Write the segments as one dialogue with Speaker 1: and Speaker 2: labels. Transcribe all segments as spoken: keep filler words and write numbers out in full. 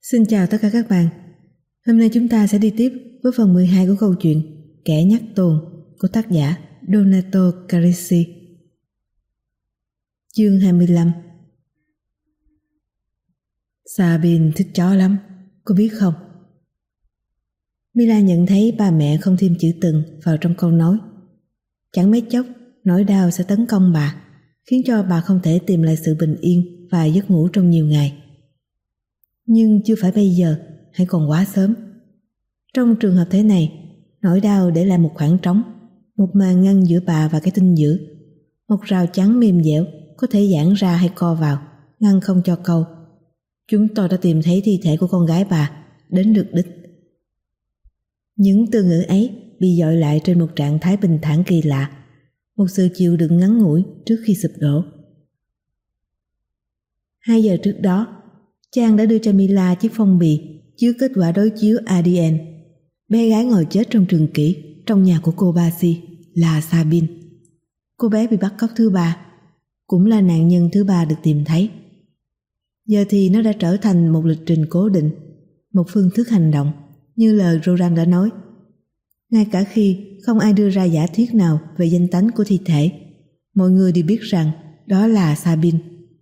Speaker 1: Xin chào tất cả các bạn. Hôm nay chúng ta sẽ đi tiếp với phần mười hai của câu chuyện Kẻ nhắc tồn của tác giả Donato Carrisi. Chương hai mươi lăm. Sabine thích chó lắm, cô biết không? Mila nhận thấy ba mẹ không thêm chữ từng vào trong câu nói. Chẳng mấy chốc, nỗi đau sẽ tấn công bà, khiến cho bà không thể tìm lại sự bình yên và giấc ngủ trong nhiều ngày. Nhưng chưa phải bây giờ, hay còn quá sớm. Trong trường hợp thế này, nỗi đau để lại một khoảng trống, một màn ngăn giữa bà và cái tin dữ, một rào chắn mềm dẻo có thể giãn ra hay co vào, ngăn không cho câu "Chúng tôi đã tìm thấy thi thể của con gái bà" đến được đích. Những từ ngữ ấy bị dội lại trên một trạng thái bình thản kỳ lạ, một sự chịu đựng ngắn ngủi trước khi sụp đổ. Hai giờ trước đó, Chàng đã đưa cho Mila chiếc phong bì chứa kết quả đối chiếu a đê en. Bé gái ngồi chết trong trường kỷ trong nhà của cô Basi là Sabine. Cô bé bị bắt cóc thứ ba, cũng là nạn nhân thứ ba được tìm thấy. Giờ thì nó đã trở thành một lịch trình cố định, một phương thức hành động, như lời Roland đã nói. Ngay cả khi không ai đưa ra giả thuyết nào về danh tánh của thi thể, mọi người đều biết rằng đó là Sabine.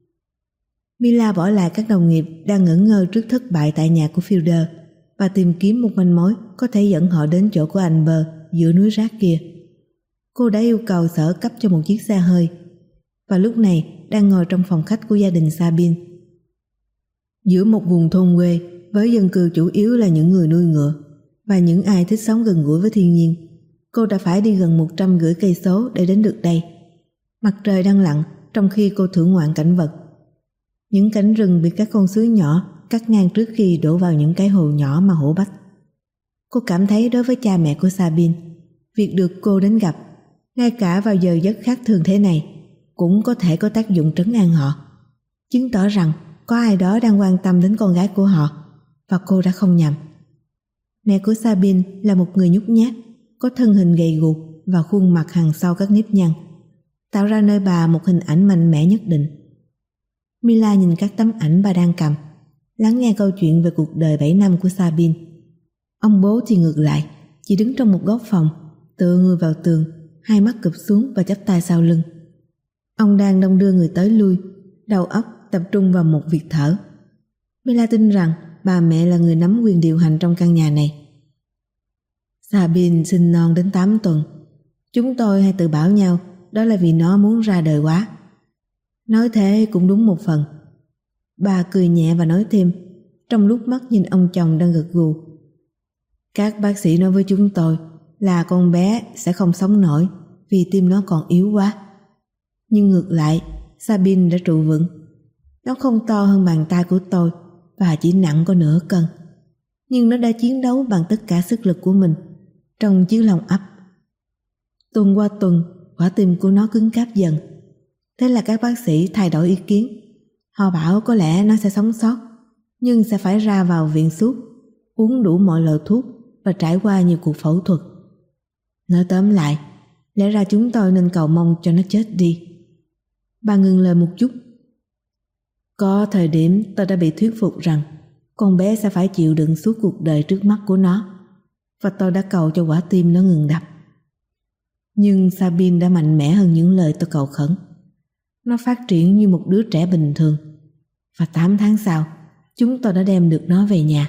Speaker 1: Mila bỏ lại các đồng nghiệp đang ngẩn ngơ trước thất bại tại nhà của Fielder và tìm kiếm một manh mối có thể dẫn họ đến chỗ của anh Bơ giữa núi rác kia. Cô đã yêu cầu sở cấp cho một chiếc xe hơi và lúc này đang ngồi trong phòng khách của gia đình Sabine. Giữa một vùng thôn quê với dân cư chủ yếu là những người nuôi ngựa và những ai thích sống gần gũi với thiên nhiên, cô đã phải đi gần một trăm rưỡi cây số để đến được đây. Mặt trời đang lặn trong khi cô thưởng ngoạn cảnh vật. Những cánh rừng bị các con suối nhỏ cắt ngang trước khi đổ vào những cái hồ nhỏ mà hổ bách. Cô cảm thấy đối với cha mẹ của Sabine, việc được cô đến gặp, ngay cả vào giờ giấc khác thường thế này, cũng có thể có tác dụng trấn an họ, chứng tỏ rằng có ai đó đang quan tâm đến con gái của họ, và cô đã không nhầm. Mẹ của Sabine là một người nhút nhát, có thân hình gầy guộc và khuôn mặt hằn sau các nếp nhăn, tạo ra nơi bà một hình ảnh mạnh mẽ nhất định. Mila nhìn các tấm ảnh bà đang cầm, lắng nghe câu chuyện về cuộc đời bảy năm của Sabine. Ông bố thì ngược lại, chỉ đứng trong một góc phòng, tựa người vào tường, hai mắt cụp xuống và chắp tay sau lưng. Ông đang đong đưa người tới lui, đầu óc tập trung vào một việc thở. Mila tin rằng bà mẹ là người nắm quyền điều hành trong căn nhà này. Sabine sinh non đến tám tuần. Chúng tôi hay tự bảo nhau đó là vì nó muốn ra đời quá. Nói thế cũng đúng một phần. Bà cười nhẹ và nói thêm, trong lúc mắt nhìn ông chồng đang gật gù. Các bác sĩ nói với chúng tôi là con bé sẽ không sống nổi vì tim nó còn yếu quá. Nhưng ngược lại, Sabine đã trụ vững. Nó không to hơn bàn tay của tôi và chỉ nặng có nửa cân. Nhưng nó đã chiến đấu bằng tất cả sức lực của mình trong chiếc lồng ấp. Tuần qua tuần, quả tim của nó cứng cáp dần. Thế là các bác sĩ thay đổi ý kiến. Họ bảo có lẽ nó sẽ sống sót, nhưng sẽ phải ra vào viện suốt, uống đủ mọi loại thuốc và trải qua nhiều cuộc phẫu thuật. Nói tóm lại, lẽ ra chúng tôi nên cầu mong cho nó chết đi. Bà ngừng lời một chút. Có thời điểm tôi đã bị thuyết phục rằng con bé sẽ phải chịu đựng suốt cuộc đời trước mắt của nó, và tôi đã cầu cho quả tim nó ngừng đập. Nhưng Sabine đã mạnh mẽ hơn những lời tôi cầu khẩn. Nó phát triển như một đứa trẻ bình thường, và tám tháng sau, chúng tôi đã đem được nó về nhà.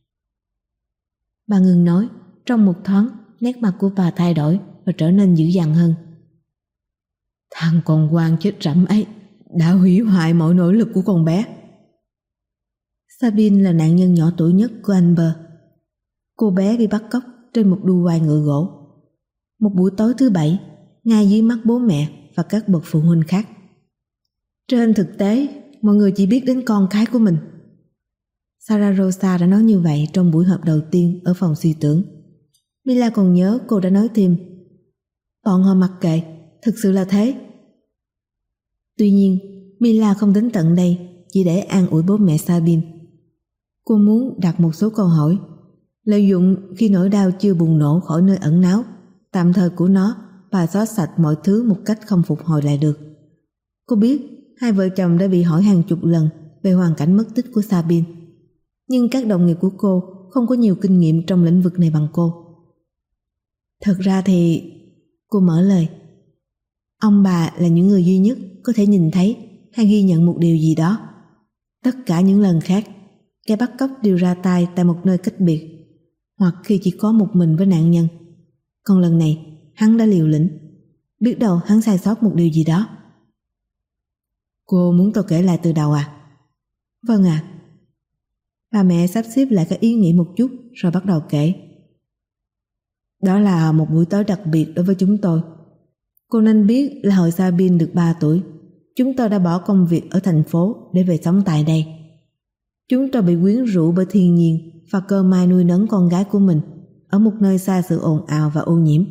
Speaker 1: Bà ngừng nói, trong một thoáng, nét mặt của bà thay đổi và trở nên dữ dằn hơn. Thằng con quan chết rẫm ấy đã hủy hoại mọi nỗ lực của con bé. Sabine là nạn nhân nhỏ tuổi nhất của anh Bơ. Cô bé bị bắt cóc trên một đu quai ngựa gỗ. Một buổi tối thứ bảy, ngay dưới mắt bố mẹ và các bậc phụ huynh khác. Trên thực tế, mọi người chỉ biết đến con cái của mình. Sarah Rosa đã nói như vậy trong buổi họp đầu tiên ở phòng suy tưởng. Mila còn nhớ cô đã nói thêm, bọn họ mặc kệ, thực sự là thế. Tuy nhiên, Mila không đến tận đây chỉ để an ủi bố mẹ Sabine. Cô muốn đặt một số câu hỏi, lợi dụng khi nỗi đau chưa bùng nổ khỏi nơi ẩn náu tạm thời của nó và xóa sạch mọi thứ một cách không phục hồi lại được. Cô biết hai vợ chồng đã bị hỏi hàng chục lần về hoàn cảnh mất tích của Sabine, nhưng các đồng nghiệp của cô không có nhiều kinh nghiệm trong lĩnh vực này bằng cô. Thật ra thì... Cô mở lời. Ông bà là những người duy nhất có thể nhìn thấy hay ghi nhận một điều gì đó. Tất cả những lần khác, kẻ bắt cóc đều ra tay tại một nơi cách biệt, hoặc khi chỉ có một mình với nạn nhân. Còn lần này, hắn đã liều lĩnh. Biết đâu hắn sai sót một điều gì đó. Cô muốn tôi kể lại từ đầu à? Vâng ạ. À. Bà mẹ sắp xếp lại các ý nghĩ một chút rồi bắt đầu kể. Đó là một buổi tối đặc biệt đối với chúng tôi. Cô nên biết là hồi Sabine được ba tuổi, chúng tôi đã bỏ công việc ở thành phố để về sống tại đây. Chúng tôi bị quyến rũ bởi thiên nhiên và cơ may nuôi nấng con gái của mình ở một nơi xa sự ồn ào và ô nhiễm.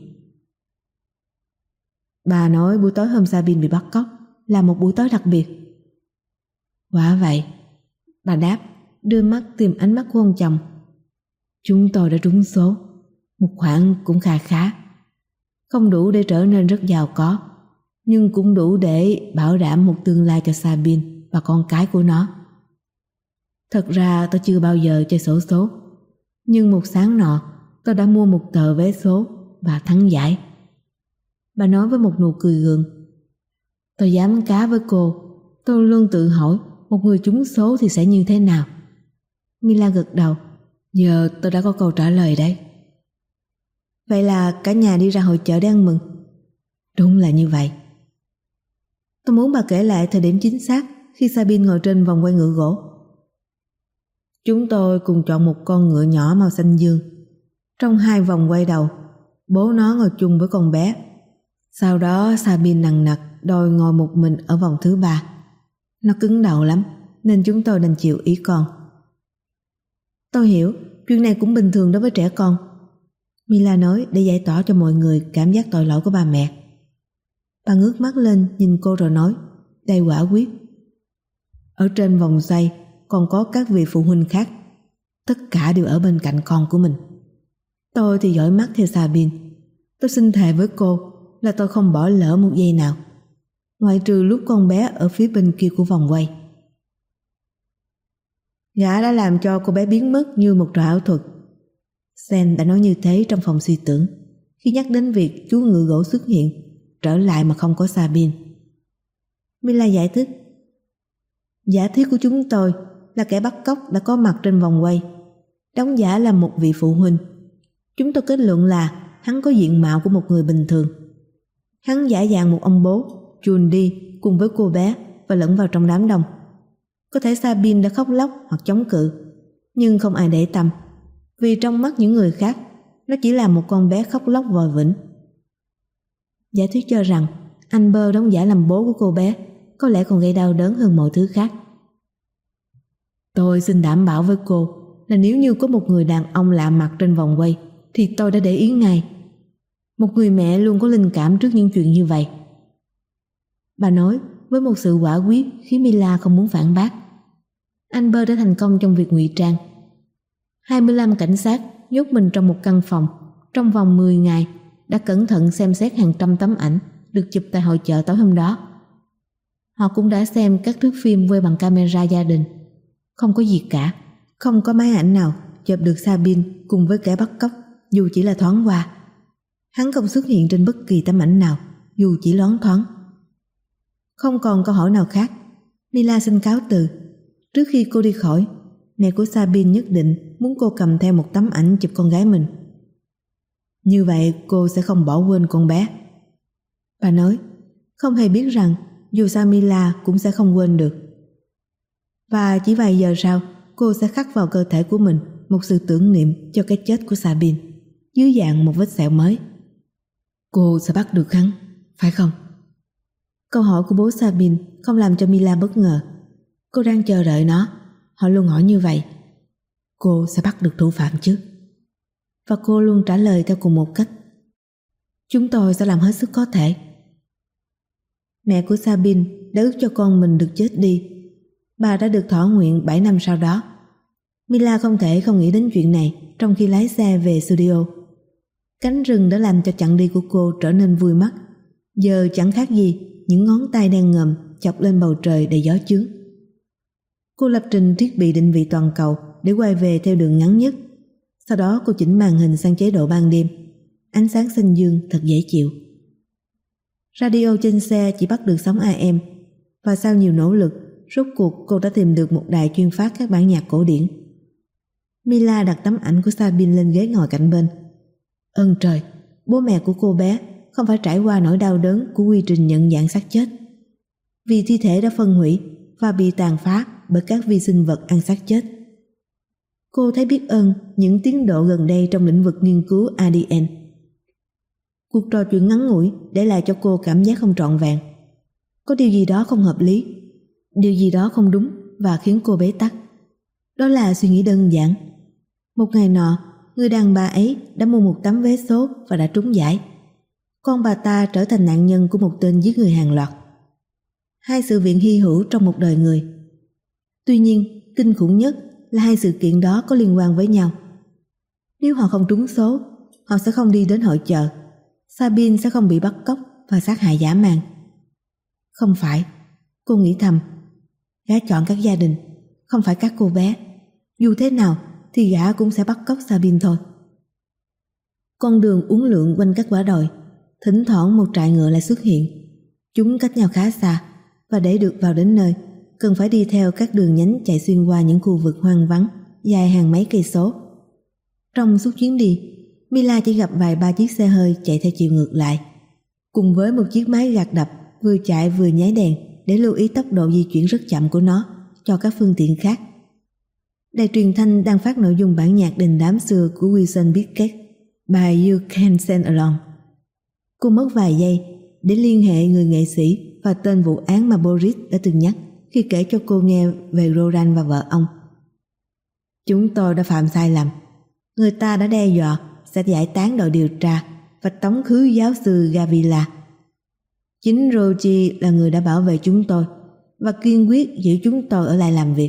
Speaker 1: Bà nói buổi tối hôm Sabine bị bắt cóc là một buổi tối đặc biệt. Quả vậy, bà đáp, đưa mắt tìm ánh mắt của ông chồng. Chúng tôi đã trúng số, một khoản cũng khá khá. Không đủ để trở nên rất giàu có, nhưng cũng đủ để bảo đảm một tương lai cho Sabine và con cái của nó. Thật ra tôi chưa bao giờ chơi xổ số, nhưng một sáng nọ tôi đã mua một tờ vé số và thắng giải. Bà nói với một nụ cười gượng. Tôi dám cá với cô, tôi luôn tự hỏi một người trúng số thì sẽ như thế nào. Mila gật đầu. Giờ tôi đã có câu trả lời đấy. Vậy là cả nhà đi ra hội chợ để ăn mừng? Đúng là như vậy. Tôi muốn bà kể lại thời điểm chính xác khi Sabine ngồi trên vòng quay ngựa gỗ. Chúng tôi cùng chọn một con ngựa nhỏ màu xanh dương. Trong hai vòng quay đầu, bố nó ngồi chung với con bé. Sau đó Sabine nằng nặc đòi ngồi một mình ở vòng thứ ba. Nó cứng đầu lắm nên chúng tôi đành chịu ý con. Tôi hiểu, chuyện này cũng bình thường đối với trẻ con, Mila nói để giải tỏa cho mọi người cảm giác tội lỗi của bà mẹ. Bà ngước mắt lên nhìn cô rồi nói, đầy quả quyết. Ở trên vòng xoay còn có các vị phụ huynh khác. Tất cả đều ở bên cạnh con của mình. Tôi thì dõi mắt theo Sabine. Tôi xin thề với cô là tôi không bỏ lỡ một giây nào, ngoại trừ lúc con bé ở phía bên kia của vòng quay. Gã đã làm cho cô bé biến mất như một trò ảo thuật. Sen đã nói như thế trong phòng suy tưởng khi nhắc đến việc chú ngựa gỗ xuất hiện trở lại mà không có Sabine. Mila giải thích. Giả thuyết của chúng tôi là kẻ bắt cóc đã có mặt trên vòng quay, đóng giả là một vị phụ huynh. Chúng tôi kết luận là hắn có diện mạo của một người bình thường. Hắn giả dạng một ông bố, chuồn đi cùng với cô bé và lẫn vào trong đám đông. Có thể Sabine đã khóc lóc hoặc chống cự, nhưng không ai để tâm, vì trong mắt những người khác, nó chỉ là một con bé khóc lóc vòi vĩnh. Giả thuyết cho rằng anh Bơ đóng giả làm bố của cô bé có lẽ còn gây đau đớn hơn mọi thứ khác. Tôi xin đảm bảo với cô là nếu như có một người đàn ông lạ mặt trên vòng quay thì tôi đã để ý ngay. Một người mẹ luôn có linh cảm trước những chuyện như vậy. Bà nói với một sự quả quyết khiến Mila không muốn phản bác. Anh Bơ đã thành công trong việc ngụy trang. hai mươi lăm cảnh sát nhốt mình trong một căn phòng trong vòng mười ngày, đã cẩn thận xem xét hàng trăm tấm ảnh được chụp tại hội chợ tối hôm đó. Họ cũng đã xem các thước phim quay bằng camera gia đình. Không có gì cả, không có máy ảnh nào chụp được Sabine cùng với kẻ bắt cóc dù chỉ là thoáng qua. Hắn không xuất hiện trên bất kỳ tấm ảnh nào dù chỉ loáng thoáng. Không còn câu hỏi nào khác, Mila xin cáo từ. Trước khi cô đi khỏi, mẹ của Sabine nhất định muốn cô cầm theo một tấm ảnh chụp con gái mình. Như vậy cô sẽ không bỏ quên con bé. Bà nói, không hề biết rằng dù sao Mila cũng sẽ không quên được. Và chỉ vài giờ sau, cô sẽ khắc vào cơ thể của mình một sự tưởng niệm cho cái chết của Sabine dưới dạng một vết sẹo mới. Cô sẽ bắt được hắn, phải không? Câu hỏi của bố Sabine không làm cho Mila bất ngờ. Cô đang chờ đợi nó. Họ luôn hỏi như vậy. Cô sẽ bắt được thủ phạm chứ? Và cô luôn trả lời theo cùng một cách. Chúng tôi sẽ làm hết sức có thể. Mẹ của Sabine đã ước cho con mình được chết đi. Bà đã được thỏa nguyện bảy năm sau đó. Mila không thể không nghĩ đến chuyện này trong khi lái xe về studio. Cánh rừng đã làm cho chặng đi của cô trở nên vui mắt. Giờ chẳng khác gì những ngón tay đen ngòm chọc lên bầu trời đầy gió chướng. Cô lập trình thiết bị định vị toàn cầu để quay về theo đường ngắn nhất. Sau đó cô chỉnh màn hình sang chế độ ban đêm. Ánh sáng xanh dương thật dễ chịu. Radio trên xe chỉ bắt được sóng a em, và sau nhiều nỗ lực, rốt cuộc cô đã tìm được một đài chuyên phát các bản nhạc cổ điển. Mila đặt tấm ảnh của Sabine lên ghế ngồi cạnh bên. Ơn trời, bố mẹ của cô bé không phải trải qua nỗi đau đớn của quy trình nhận dạng xác chết, vì thi thể đã phân hủy và bị tàn phá bởi các vi sinh vật ăn xác chết. Cô thấy biết ơn những tiến độ gần đây trong lĩnh vực nghiên cứu a đê en. Cuộc trò chuyện ngắn ngủi để lại cho cô cảm giác không trọn vẹn. Có điều gì đó không hợp lý, điều gì đó không đúng và khiến cô bế tắc. Đó là suy nghĩ đơn giản. Một ngày nọ, người đàn bà ấy đã mua một tấm vé số và đã trúng giải. Con bà ta trở thành nạn nhân của một tên giết người hàng loạt. Hai sự việc hy hữu trong một đời người. Tuy nhiên, kinh khủng nhất là hai sự kiện đó có liên quan với nhau. Nếu họ không trúng số, họ sẽ không đi đến hội chợ. Sabine sẽ không bị bắt cóc và sát hại dã man. Không phải, cô nghĩ thầm. Gã chọn các gia đình, không phải các cô bé. Dù thế nào thì gã cũng sẽ bắt cóc Sabine thôi. Con đường uốn lượn quanh các quả đồi. Thỉnh thoảng một trại ngựa lại xuất hiện. Chúng cách nhau khá xa, và để được vào đến nơi cần phải đi theo các đường nhánh chạy xuyên qua những khu vực hoang vắng dài hàng mấy cây số. Trong suốt chuyến đi, Mila chỉ gặp vài ba chiếc xe hơi chạy theo chiều ngược lại, cùng với một chiếc máy gạt đập vừa chạy vừa nháy đèn để lưu ý tốc độ di chuyển rất chậm của nó cho các phương tiện khác. Đài truyền thanh đang phát nội dung bản nhạc đình đám xưa của Wilson Pickett, bài You Can Sing Along. Cô mất vài giây để liên hệ người nghệ sĩ và tên vụ án mà Boris đã từng nhắc khi kể cho cô nghe về Roland và vợ ông. Chúng tôi đã phạm sai lầm. Người ta đã đe dọa sẽ giải tán đội điều tra và tống khứ giáo sư Gavila. Chính Rogi là người đã bảo vệ chúng tôi và kiên quyết giữ chúng tôi ở lại làm việc.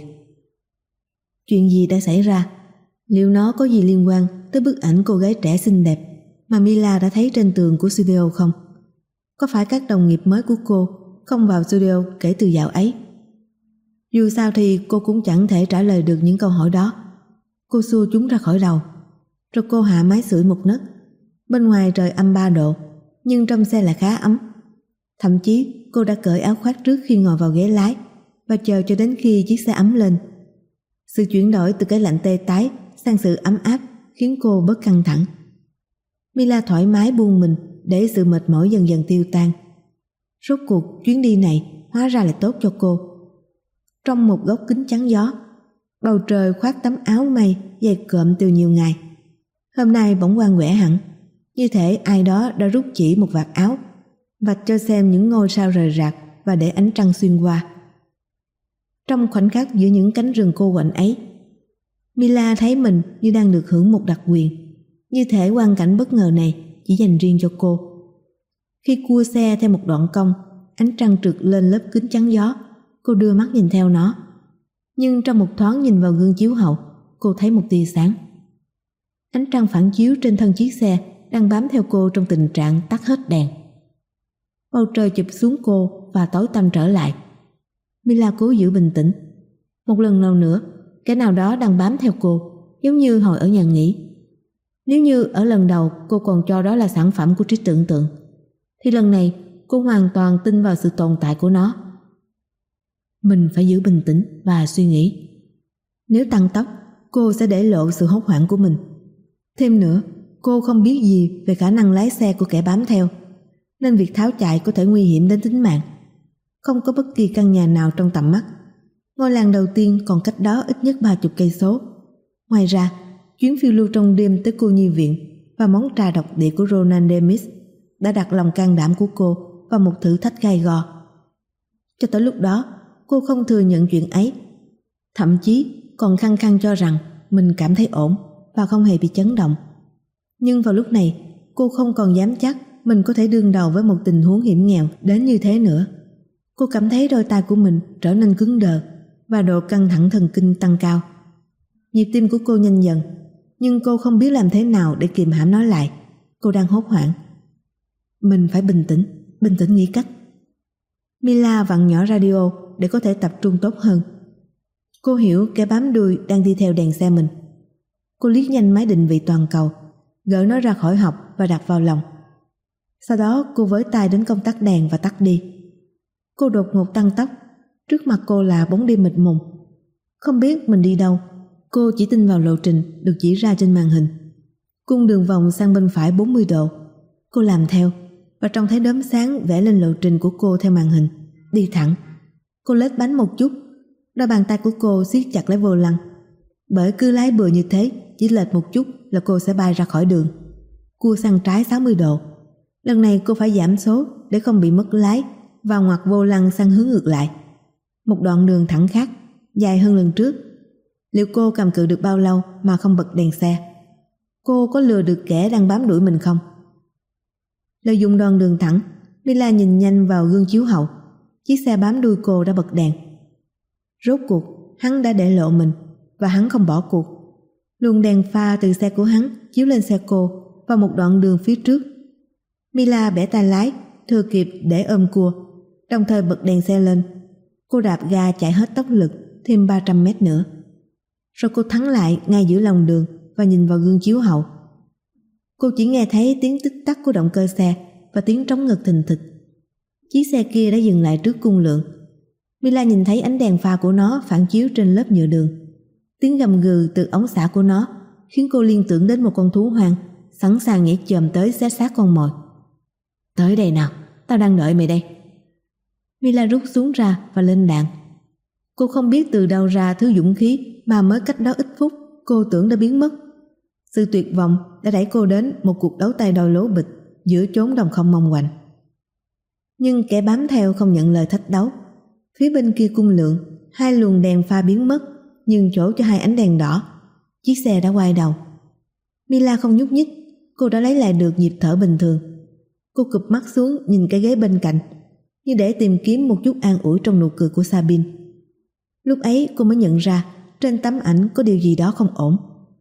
Speaker 1: Chuyện gì đã xảy ra? Liệu nó có gì liên quan tới bức ảnh cô gái trẻ xinh đẹp mà Mila đã thấy trên tường của studio không? Có phải các đồng nghiệp mới của cô không vào studio kể từ dạo ấy? Dù sao thì cô cũng chẳng thể trả lời được những câu hỏi đó. Cô xua chúng ra khỏi đầu. Rồi cô hạ máy sưởi một nấc. Bên ngoài trời âm ba độ, nhưng trong xe lại khá ấm. Thậm chí cô đã cởi áo khoác trước khi ngồi vào ghế lái và chờ cho đến khi chiếc xe ấm lên. Sự chuyển đổi từ cái lạnh tê tái sang sự ấm áp khiến cô bớt căng thẳng. Mila thoải mái buông mình để sự mệt mỏi dần dần tiêu tan. Rốt cuộc chuyến đi này hóa ra lại tốt cho cô. Trong một góc kính chắn gió, bầu trời khoác tấm áo mây dày cộm từ nhiều ngày. Hôm nay bỗng quang quẻ hẳn, như thể ai đó đã rút chỉ một vạt áo, vạch cho xem những ngôi sao rời rạc và để ánh trăng xuyên qua. Trong khoảnh khắc giữa những cánh rừng cô quạnh ấy, Mila thấy mình như đang được hưởng một đặc quyền, như thể quang cảnh bất ngờ này chỉ dành riêng cho cô. Khi cua xe theo một đoạn cong, ánh trăng trượt lên lớp kính chắn gió, cô đưa mắt nhìn theo nó. Nhưng trong một thoáng nhìn vào gương chiếu hậu, cô thấy một tia sáng. Ánh trăng phản chiếu trên thân chiếc xe đang bám theo cô trong tình trạng tắt hết đèn. Bầu trời chụp xuống cô và tối tăm trở lại. Mila cố giữ bình tĩnh. Một lần nào nữa, cái nào đó đang bám theo cô, giống như hồi ở nhà nghỉ. Nếu như ở lần đầu cô còn cho đó là sản phẩm của trí tưởng tượng, thì lần này cô hoàn toàn tin vào sự tồn tại của nó. Mình phải giữ bình tĩnh và suy nghĩ. Nếu tăng tốc, cô sẽ để lộ sự hốt hoảng của mình. Thêm nữa, cô không biết gì về khả năng lái xe của kẻ bám theo, nên việc tháo chạy có thể nguy hiểm đến tính mạng. Không có bất kỳ căn nhà nào trong tầm mắt. Ngôi làng đầu tiên còn cách đó ít nhất ba chục cây số. Ngoài ra, chuyến phiêu lưu trong đêm tới cô nhi viện và món trà độc địa của Roland Demis đã đặt lòng can đảm của cô vào một thử thách gai go. Cho tới lúc đó, cô không thừa nhận chuyện ấy, thậm chí còn khăng khăng cho rằng mình cảm thấy ổn và không hề bị chấn động. Nhưng vào lúc này, cô không còn dám chắc mình có thể đương đầu với một tình huống hiểm nghèo đến như thế nữa. Cô cảm thấy đôi tay của mình trở nên cứng đờ và độ căng thẳng thần kinh tăng cao. Nhịp tim của cô nhanh dần, nhưng cô không biết làm thế nào để kiềm hãm nó lại. Cô đang hốt hoảng. Mình phải bình tĩnh, bình tĩnh nghĩ cách. Mila vặn nhỏ radio để có thể tập trung tốt hơn. Cô hiểu kẻ bám đuôi đang đi theo đèn xe mình. Cô liếc nhanh máy định vị toàn cầu, gỡ nó ra khỏi hộp và đặt vào lòng. Sau đó cô với tay đến công tắc đèn và tắt đi. Cô đột ngột tăng tốc. Trước mặt cô là bóng đêm mịt mùng. Không biết mình đi đâu. Cô chỉ tin vào lộ trình được chỉ ra trên màn hình. Cung đường vòng sang bên phải bốn mươi độ. Cô làm theo và trông thấy đốm sáng vẽ lên lộ trình của cô theo màn hình. Đi thẳng. Cô lết bánh một chút. Đôi bàn tay của cô siết chặt lấy vô lăng. Bởi cứ lái bừa như thế, chỉ lệch một chút là cô sẽ bay ra khỏi đường. Cua sang trái sáu mươi độ. Lần này cô phải giảm số để không bị mất lái và ngoặt vô lăng sang hướng ngược lại. Một đoạn đường thẳng khác, dài hơn lần trước. Liệu cô cầm cự được bao lâu mà không bật đèn xe? Cô có lừa được kẻ đang bám đuổi mình không? Lợi dụng đoạn đường thẳng, Mila nhìn nhanh vào gương chiếu hậu. Chiếc xe bám đuôi cô đã bật đèn. Rốt cuộc, hắn đã để lộ mình và hắn không bỏ cuộc. Luồng đèn pha từ xe của hắn chiếu lên xe cô vào một đoạn đường phía trước. Mila bẻ tay lái, thừa kịp để ôm cua, đồng thời bật đèn xe lên. Cô đạp ga chạy hết tốc lực thêm ba trăm mét nữa. Rồi cô thắng lại ngay giữa lòng đường và nhìn vào gương chiếu hậu. Cô chỉ nghe thấy tiếng tích tắc của động cơ xe và tiếng trống ngực thình thịch. Chiếc xe kia đã dừng lại trước cung lượng. Mila nhìn thấy ánh đèn pha của nó phản chiếu trên lớp nhựa đường. Tiếng gầm gừ từ ống xả của nó khiến cô liên tưởng đến một con thú hoang sẵn sàng nhảy chồm tới xé xác con mồi. Tới đây nào, tao đang đợi mày đây. Mila rút súng ra và lên đạn. Cô không biết từ đâu ra thứ dũng khí mà mới cách đó ít phút cô tưởng đã biến mất. Sự tuyệt vọng đã đẩy cô đến một cuộc đấu tay đôi lố bịch giữa chốn đồng không mong quạnh. Nhưng kẻ bám theo không nhận lời thách đấu. Phía bên kia cung lượng, hai luồng đèn pha biến mất, nhường chỗ cho hai ánh đèn đỏ. Chiếc xe đã quay đầu. Mila không nhúc nhích, cô đã lấy lại được nhịp thở bình thường. Cô cụp mắt xuống nhìn cái ghế bên cạnh, như để tìm kiếm một chút an ủi trong nụ cười của Sabine. Lúc ấy cô mới nhận ra trên tấm ảnh có điều gì đó không ổn.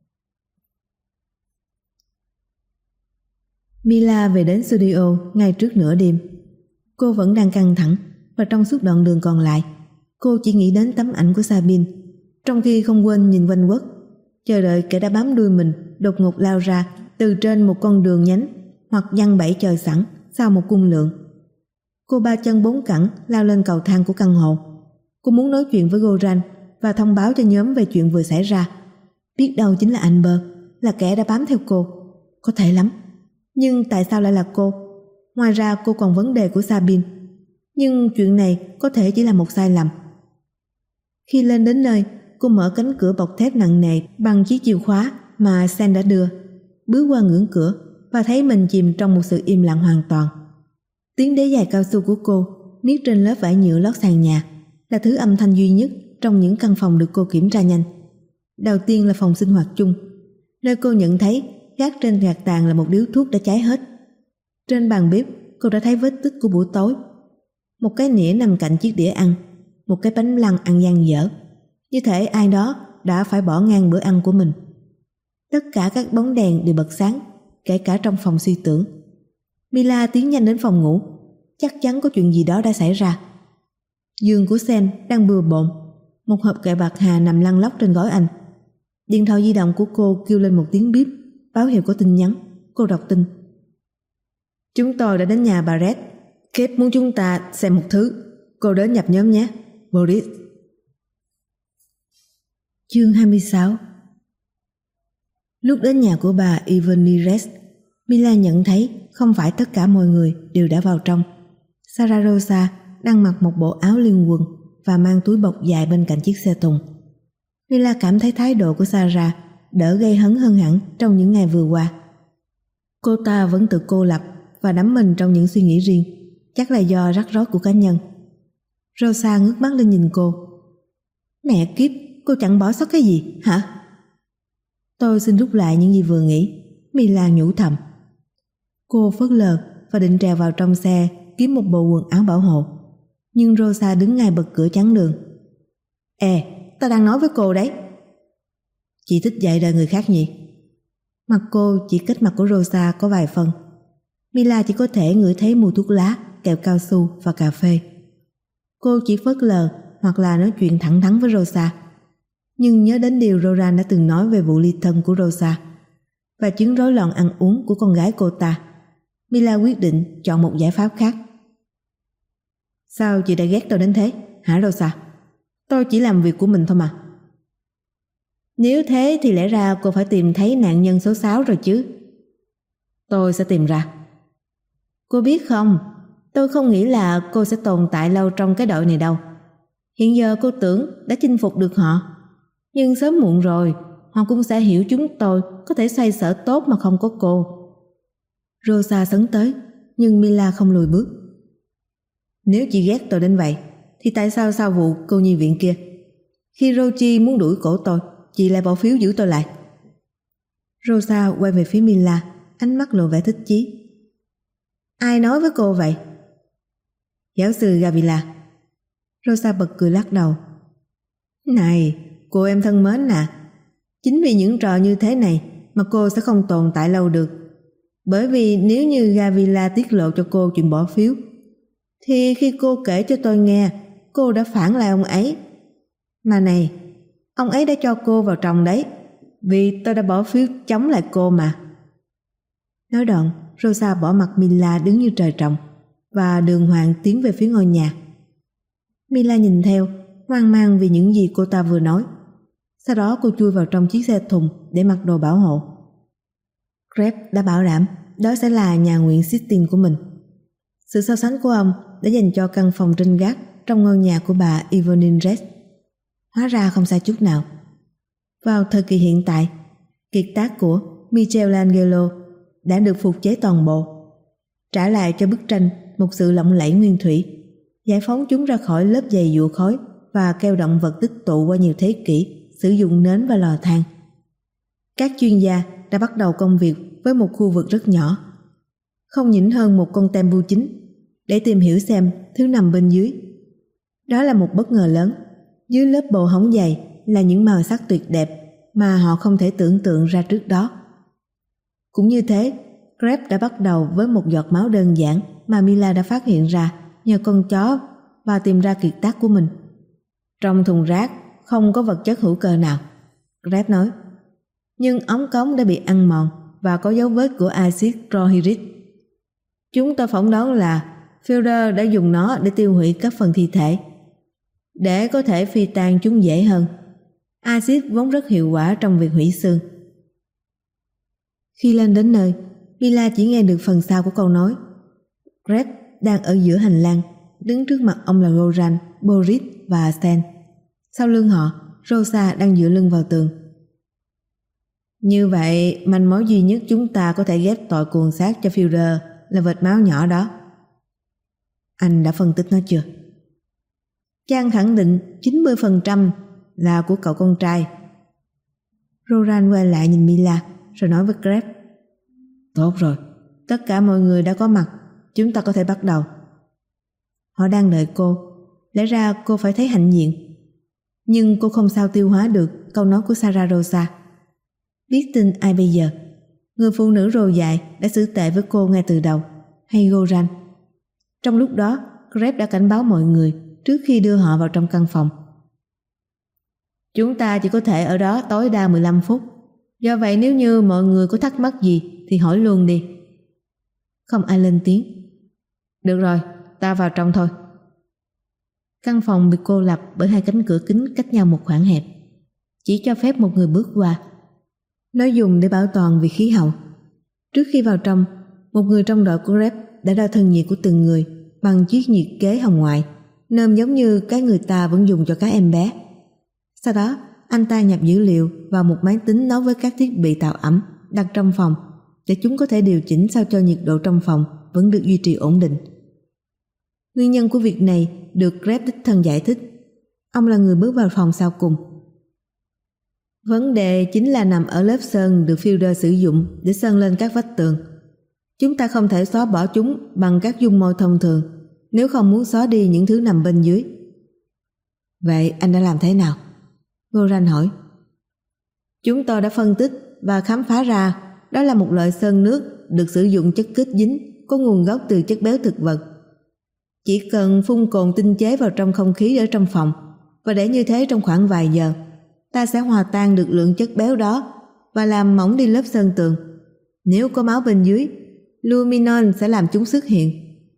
Speaker 1: Mila về đến studio ngay trước nửa đêm. Cô vẫn đang căng thẳng và trong suốt đoạn đường còn lại, cô chỉ nghĩ đến tấm ảnh của Sabine, trong khi không quên nhìn quanh quất, chờ đợi kẻ đã bám đuôi mình đột ngột lao ra từ trên một con đường nhánh hoặc giăng bẫy chờ sẵn sau một cung lượng. Cô ba chân bốn cẳng lao lên cầu thang của căn hộ. Cô muốn nói chuyện với Goran và thông báo cho nhóm về chuyện vừa xảy ra. Biết đâu chính là Amber, là kẻ đã bám theo cô. Có thể lắm. Nhưng tại sao lại là cô? Ngoài ra cô còn vấn đề của Sabine. Nhưng chuyện này có thể chỉ là một sai lầm. Khi lên đến nơi, cô mở cánh cửa bọc thép nặng nề bằng chiếc chìa khóa mà Sen đã đưa, bước qua ngưỡng cửa và thấy mình chìm trong một sự im lặng hoàn toàn. Tiếng đế giày cao su của cô niết trên lớp vải nhựa lót sàn nhà là thứ âm thanh duy nhất trong những căn phòng được cô kiểm tra nhanh. Đầu tiên là phòng sinh hoạt chung, nơi cô nhận thấy gác trên gạt tàn là một điếu thuốc đã cháy hết. Trên bàn bếp cô đã thấy vết tích của buổi tối. Một cái nĩa nằm cạnh chiếc đĩa ăn, một cái bánh lăng ăn dang dở, như thể ai đó đã phải bỏ ngang bữa ăn của mình. Tất cả các bóng đèn đều bật sáng, kể cả trong phòng suy tưởng. Mila tiến nhanh đến phòng ngủ, chắc chắn có chuyện gì đó đã xảy ra. Giường của Sen đang bừa bộn, một hộp kẹo bạc hà nằm lăn lóc trên gối anh. Điện thoại di động của cô kêu lên một tiếng bíp, báo hiệu có tin nhắn. Cô đọc tin: Chúng tôi đã đến nhà bà Red. Kate muốn chúng ta xem một thứ. Cô đến nhập nhóm nhé, Boris. Chương hai mươi sáu. Lúc đến nhà của bà Ivany Red, Mila nhận thấy không phải tất cả mọi người đều đã vào trong. Sarah Rosa đang mặc một bộ áo liên quần và mang túi bọc dài bên cạnh chiếc xe tùng. Mila cảm thấy thái độ của Sarah đỡ gây hấn hơn hẳn trong những ngày vừa qua. Cô ta vẫn tự cô lập và đắm mình trong những suy nghĩ riêng, chắc là do rắc rối của cá nhân. Rosa ngước mắt lên nhìn cô. Mẹ kiếp, cô chẳng bỏ sót cái gì hả? Tôi xin rút lại những gì vừa nghĩ, Mila nhủ thầm. Cô phớt lờ và định trèo vào trong xe kiếm một bộ quần áo bảo hộ, nhưng Rosa đứng ngay bật cửa chắn đường. Ê, ta đang nói với cô đấy. Chị thích dạy đời người khác nhỉ? Mặt cô chỉ cách mặt của Rosa có vài phần. Mila chỉ có thể ngửi thấy mùi thuốc lá, kẹo cao su và cà phê. Cô chỉ phớt lờ hoặc là nói chuyện thẳng thắn với Rosa, nhưng nhớ đến điều Roran đã từng nói về vụ ly thân của Rosa và chứng rối loạn ăn uống của con gái cô ta, Mila quyết định chọn một giải pháp khác. Sao chị đã ghét tôi đến thế, hả Rosa? Tôi chỉ làm việc của mình thôi mà. Nếu thế thì lẽ ra cô phải tìm thấy nạn nhân số sáu rồi chứ. Tôi sẽ tìm ra. Cô biết không, tôi không nghĩ là cô sẽ tồn tại lâu trong cái đội này đâu. Hiện giờ cô tưởng đã chinh phục được họ, nhưng sớm muộn rồi họ cũng sẽ hiểu chúng tôi có thể xoay sở tốt mà không có cô. Rosa sấn tới, nhưng Mila không lùi bước. Nếu chị ghét tôi đến vậy thì tại sao sau vụ cô nhi viện kia, khi Rochi muốn đuổi cổ tôi, chị lại bỏ phiếu giữ tôi lại? Rosa quay về phía Mila, ánh mắt lộ vẻ thích chí. Ai nói với cô vậy? Giáo sư Gavila. Rosa bật cười lắc đầu. Này, cô em thân mến à, chính vì những trò như thế này mà cô sẽ không tồn tại lâu được. Bởi vì nếu như Gavila tiết lộ cho cô chuyện bỏ phiếu, thì khi cô kể cho tôi nghe, cô đã phản lại ông ấy. Mà này, ông ấy đã cho cô vào trong đấy, vì tôi đã bỏ phiếu chống lại cô mà. Nói đoạn, Rosa bỏ mặc Mila đứng như trời trồng và đường hoàng tiến về phía ngôi nhà. Mila nhìn theo, hoang mang vì những gì cô ta vừa nói. Sau đó cô chui vào trong chiếc xe thùng để mặc đồ bảo hộ. Greg đã bảo đảm đó sẽ là nhà nguyện Sistine của mình. Sự so sánh của ông đã dành cho căn phòng trên gác trong ngôi nhà của bà Evelyn Rest. Hóa ra không sai chút nào. Vào thời kỳ hiện tại, kiệt tác của Michelangelo đã được phục chế toàn bộ, trả lại cho bức tranh một sự lộng lẫy nguyên thủy, giải phóng chúng ra khỏi lớp dày dụa khói và keo động vật tích tụ qua nhiều thế kỷ sử dụng nến và lò than. Các chuyên gia đã bắt đầu công việc với một khu vực rất nhỏ, không nhỉnh hơn một con tem bưu chính, để tìm hiểu xem thứ nằm bên dưới. Đó là một bất ngờ lớn. Dưới lớp bồ hóng dày là những màu sắc tuyệt đẹp mà họ không thể tưởng tượng ra trước đó. Cũng như thế, Greb đã bắt đầu với một giọt máu đơn giản mà Mila đã phát hiện ra nhờ con chó và tìm ra kiệt tác của mình. Trong thùng rác không có vật chất hữu cơ nào, Greb nói, nhưng ống cống đã bị ăn mòn và có dấu vết của axit chlorhydric. Chúng tôi phỏng đoán là Führer đã dùng nó để tiêu hủy các phần thi thể, để có thể phi tan chúng dễ hơn. Axit vốn rất hiệu quả trong việc hủy xương. Khi lên đến nơi, Mila chỉ nghe được phần sau của câu nói. Greg đang ở giữa hành lang, đứng trước mặt ông là Roran, Boris và Sten. Sau lưng họ, Rosa đang dựa lưng vào tường. Như vậy, manh mối duy nhất chúng ta có thể ghép tội cuồng sát cho Führer là vệt máu nhỏ đó. Anh đã phân tích nó chưa? Chàng khẳng định chín mươi phần trăm là của cậu con trai. Roran quay lại nhìn Mila rồi nói với Greg. Tốt rồi, tất cả mọi người đã có mặt, chúng ta có thể bắt đầu. Họ đang đợi cô, lẽ ra cô phải thấy hãnh diện. Nhưng cô không sao tiêu hóa được câu nói của Sara Rosa. Biết tin ai bây giờ? Người phụ nữ rồ dại đã xử tệ với cô ngay từ đầu, hay Goran? Trong lúc đó, Greg đã cảnh báo mọi người trước khi đưa họ vào trong căn phòng. Chúng ta chỉ có thể ở đó tối đa mười lăm phút. Do vậy nếu như mọi người có thắc mắc gì thì hỏi luôn đi. Không ai lên tiếng. Được rồi, ta vào trong thôi. Căn phòng bị cô lập bởi hai cánh cửa kính cách nhau một khoảng hẹp, chỉ cho phép một người bước qua. Nó dùng để bảo toàn vì khí hậu. Trước khi vào trong, một người trong đội của Greg đã đo thân nhiệt của từng người bằng chiếc nhiệt kế hồng ngoại, nôm giống như cái người ta vẫn dùng cho các em bé. Sau đó, anh ta nhập dữ liệu vào một máy tính nối với các thiết bị tạo ẩm đặt trong phòng để chúng có thể điều chỉnh sao cho nhiệt độ trong phòng vẫn được duy trì ổn định. Nguyên nhân của việc này được Greg đích thân giải thích. Ông là người bước vào phòng sau cùng. Vấn đề chính là nằm ở lớp sơn được Führer sử dụng để sơn lên các vách tường. Chúng ta không thể xóa bỏ chúng bằng các dung môi thông thường nếu không muốn xóa đi những thứ nằm bên dưới. Vậy anh đã làm thế nào? Goran hỏi. Chúng tôi đã phân tích và khám phá ra đó là một loại sơn nước được sử dụng chất kết dính có nguồn gốc từ chất béo thực vật. Chỉ cần phun cồn tinh chế vào trong không khí ở trong phòng và để như thế trong khoảng vài giờ, ta sẽ hòa tan được lượng chất béo đó và làm mỏng đi lớp sơn tường. Nếu có máu bên dưới, Luminon sẽ làm chúng xuất hiện.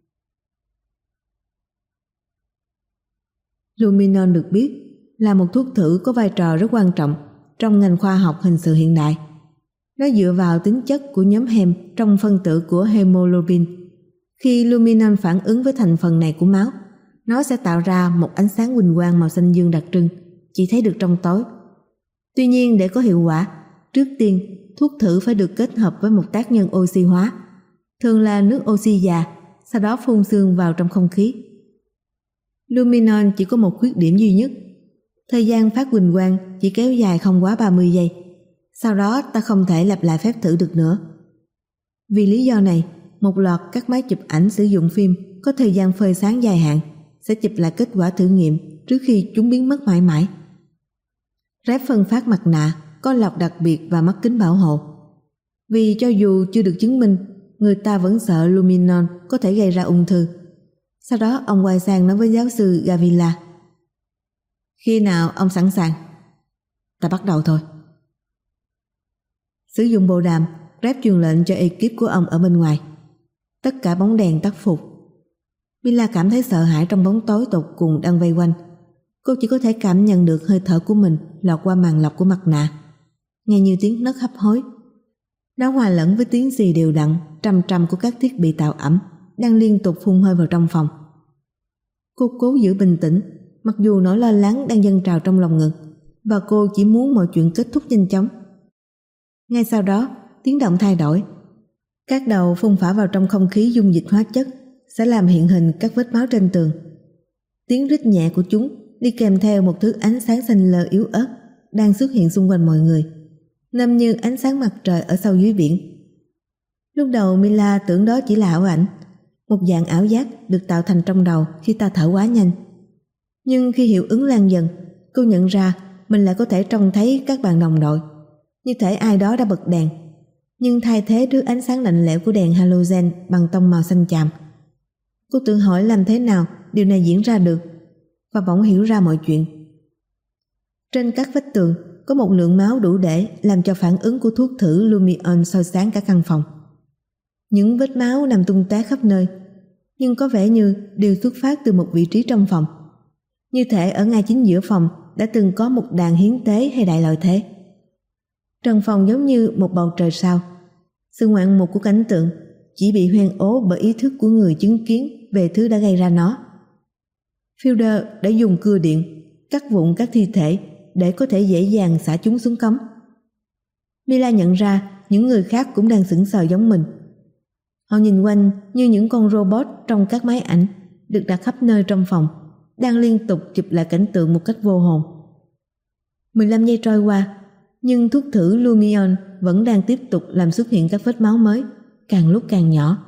Speaker 1: Luminon được biết là một thuốc thử có vai trò rất quan trọng trong ngành khoa học hình sự hiện đại. Nó dựa vào tính chất của nhóm hem trong phân tử của hemoglobin. Khi Luminon phản ứng với thành phần này của máu, nó sẽ tạo ra một ánh sáng huỳnh quang màu xanh dương đặc trưng, chỉ thấy được trong tối. Tuy nhiên, để có hiệu quả, trước tiên thuốc thử phải được kết hợp với một tác nhân oxy hóa, thường là nước oxy già, sau đó phun sương vào trong không khí. Luminon chỉ có một khuyết điểm duy nhất: thời gian phát huỳnh quang chỉ kéo dài không quá ba mươi giây. Sau đó ta không thể lặp lại phép thử được nữa. Vì lý do này, một loạt các máy chụp ảnh sử dụng phim có thời gian phơi sáng dài hạn sẽ chụp lại kết quả thử nghiệm trước khi chúng biến mất mãi mãi. Rép phân phát mặt nạ có lọc đặc biệt và mắt kính bảo hộ. Vì cho dù chưa được chứng minh, người ta vẫn sợ Luminon có thể gây ra ung thư. Sau đó ông quay sang nói với giáo sư Gavila: "Khi nào ông sẵn sàng?" "Ta bắt đầu thôi." Sử dụng bộ đàm, Rép truyền lệnh cho ekip của ông ở bên ngoài. Tất cả bóng đèn tắt phục. Mila cảm thấy sợ hãi trong bóng tối tột cùng đang vây quanh. Cô chỉ có thể cảm nhận được hơi thở của mình lọt qua màn lọc của mặt nạ, nghe như tiếng nấc hấp hối. Nó hòa lẫn với tiếng xì đều đặn trầm trầm của các thiết bị tạo ẩm đang liên tục phun hơi vào trong phòng. Cô cố giữ bình tĩnh, mặc dù nỗi lo lắng đang dâng trào trong lòng ngực, và cô chỉ muốn mọi chuyện kết thúc nhanh chóng. Ngay sau đó, tiếng động thay đổi. Các đầu phun phả vào trong không khí dung dịch hóa chất sẽ làm hiện hình các vết máu trên tường. Tiếng rít nhẹ của chúng đi kèm theo một thứ ánh sáng xanh lờ yếu ớt đang xuất hiện xung quanh mọi người, nằm như ánh sáng mặt trời ở sâu dưới biển. Lúc đầu Mila tưởng đó chỉ là ảo ảnh, một dạng ảo giác được tạo thành trong đầu khi ta thở quá nhanh. Nhưng khi hiệu ứng lan dần, cô nhận ra mình lại có thể trông thấy các bạn đồng đội, như thể ai đó đã bật đèn, nhưng thay thế trước ánh sáng lạnh lẽo của đèn halogen bằng tông màu xanh chàm. Cô tự hỏi làm thế nào điều này diễn ra được, và bỗng hiểu ra mọi chuyện. Trên các vách tường có một lượng máu đủ để làm cho phản ứng của thuốc thử Lumion soi sáng cả căn phòng. Những vết máu nằm tung tóe khắp nơi, nhưng có vẻ như đều xuất phát từ một vị trí trong phòng, như thể ở ngay chính giữa phòng đã từng có một đàn hiến tế hay đại lợi thế. Trần phòng giống như một bầu trời sao. Sự ngoạn mục của cảnh tượng chỉ bị hoen ố bởi ý thức của người chứng kiến về thứ đã gây ra nó. Fielder đã dùng cưa điện cắt vụn các thi thể để có thể dễ dàng xả chúng xuống cống. Mila nhận ra những người khác cũng đang sững sờ giống mình. Họ nhìn quanh như những con robot trong các máy ảnh được đặt khắp nơi trong phòng, đang liên tục chụp lại cảnh tượng một cách vô hồn. mười lăm giây trôi qua, nhưng thuốc thử Lumion vẫn đang tiếp tục làm xuất hiện các vết máu mới, càng lúc càng nhỏ.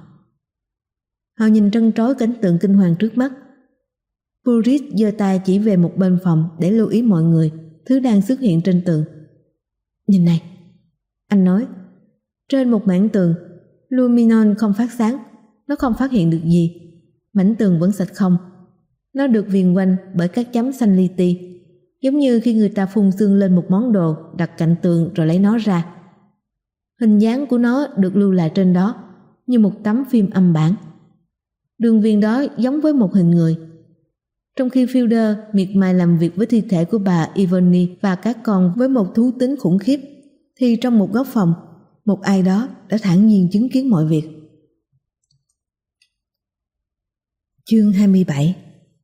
Speaker 1: Họ nhìn trân trối cảnh tượng kinh hoàng trước mắt. Boris giơ tay chỉ về một bên phòng để lưu ý mọi người thứ đang xuất hiện trên tường. "Nhìn này," anh nói. Trên một mảng tường, Luminon không phát sáng, nó không phát hiện được gì. Mảnh tường vẫn sạch không. Nó được viền quanh bởi các chấm xanh li ti, giống như khi người ta phun sương lên một món đồ đặt cạnh tường rồi lấy nó ra. Hình dáng của nó được lưu lại trên đó như một tấm phim âm bản. Đường viền đó giống với một hình người. Trong khi Fielder miệt mài làm việc với thi thể của bà Ivony và các con với một thú tính khủng khiếp, thì trong một góc phòng, một ai đó đã thản nhiên chứng kiến mọi việc. Chương hai mươi bảy.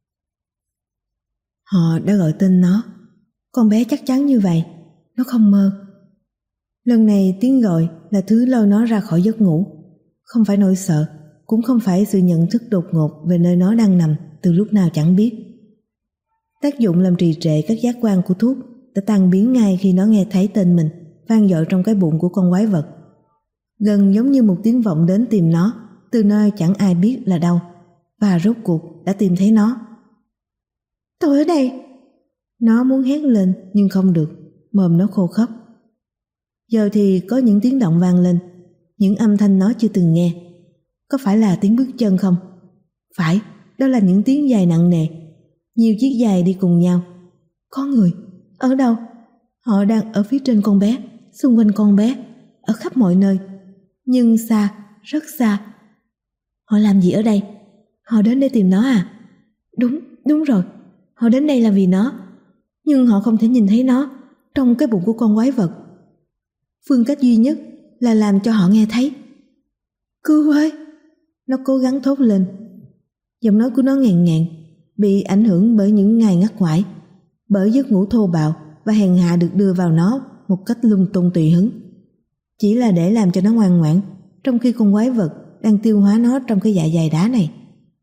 Speaker 1: Họ đã gọi tên nó. Con bé chắc chắn như vậy, nó không mơ. Lần này tiếng gọi là thứ lôi nó ra khỏi giấc ngủ. Không phải nỗi sợ, cũng không phải sự nhận thức đột ngột về nơi nó đang nằm từ lúc nào chẳng biết. Tác dụng làm trì trệ các giác quan của thuốc đã tan biến ngay khi nó nghe thấy tên mình vang dội trong cái bụng của con quái vật, gần giống như một tiếng vọng đến tìm nó từ nơi chẳng ai biết là đâu, và rốt cuộc đã tìm thấy nó. "Tôi ở đây!" Nó muốn hét lên nhưng không được, mồm nó khô khốc. Giờ thì có những tiếng động vang lên, những âm thanh nó chưa từng nghe. Có phải là tiếng bước chân không? Phải, đó là những tiếng giày nặng nề. Nhiều chiếc giày đi cùng nhau. Có người, ở đâu? Họ đang ở phía trên con bé, xung quanh con bé, ở khắp mọi nơi, nhưng xa, rất xa. Họ làm gì ở đây? Họ đến để tìm nó à? Đúng, đúng rồi, họ đến đây là vì nó, nhưng họ không thể nhìn thấy nó trong cái bụng của con quái vật. Phương cách duy nhất là làm cho họ nghe thấy. Cứu ơi! Nó cố gắng thốt lên. Giọng nói của nó ngàn ngàn, bị ảnh hưởng bởi những ngày ngắt quãng, bởi giấc ngủ thô bạo và hèn hạ được đưa vào nó một cách lung tung tùy hứng, chỉ là để làm cho nó ngoan ngoãn, trong khi con quái vật đang tiêu hóa nó trong cái dạ dày đá này.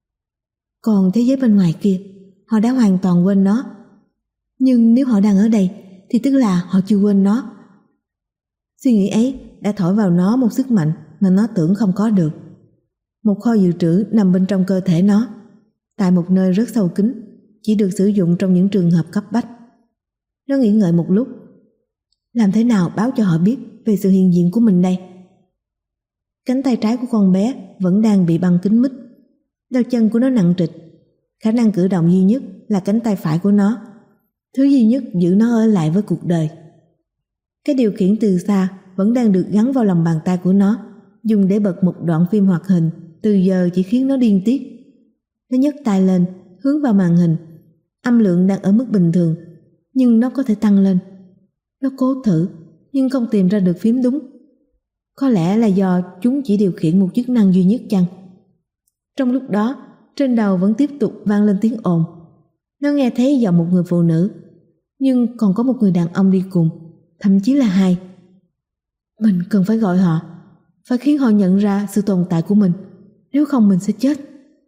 Speaker 1: Còn thế giới bên ngoài kia, họ đã hoàn toàn quên nó. Nhưng nếu họ đang ở đây thì tức là họ chưa quên nó. Suy nghĩ ấy đã thổi vào nó một sức mạnh mà nó tưởng không có được. Một kho dự trữ nằm bên trong cơ thể nó, tại một nơi rất sâu kín, chỉ được sử dụng trong những trường hợp cấp bách. Nó nghĩ ngợi một lúc. Làm thế nào báo cho họ biết về sự hiện diện của mình đây? Cánh tay trái của con bé vẫn đang bị băng kín mít. Đôi chân của nó nặng trịch. Khả năng cử động duy nhất là cánh tay phải của nó, thứ duy nhất giữ nó ở lại với cuộc đời. Cái điều khiển từ xa vẫn đang được gắn vào lòng bàn tay của nó, dùng để bật một đoạn phim hoạt hình từ giờ chỉ khiến nó điên tiết. Nó nhấc tay lên, hướng vào màn hình. Âm lượng đang ở mức bình thường, nhưng nó có thể tăng lên. Nó cố thử, nhưng không tìm ra được phím đúng. Có lẽ là do chúng chỉ điều khiển một chức năng duy nhất chăng? Trong lúc đó, trên đầu vẫn tiếp tục vang lên tiếng ồn. Nó nghe thấy giọng một người phụ nữ, nhưng còn có một người đàn ông đi cùng, thậm chí là hai. Mình cần phải gọi họ, phải khiến họ nhận ra sự tồn tại của mình, nếu không mình sẽ chết.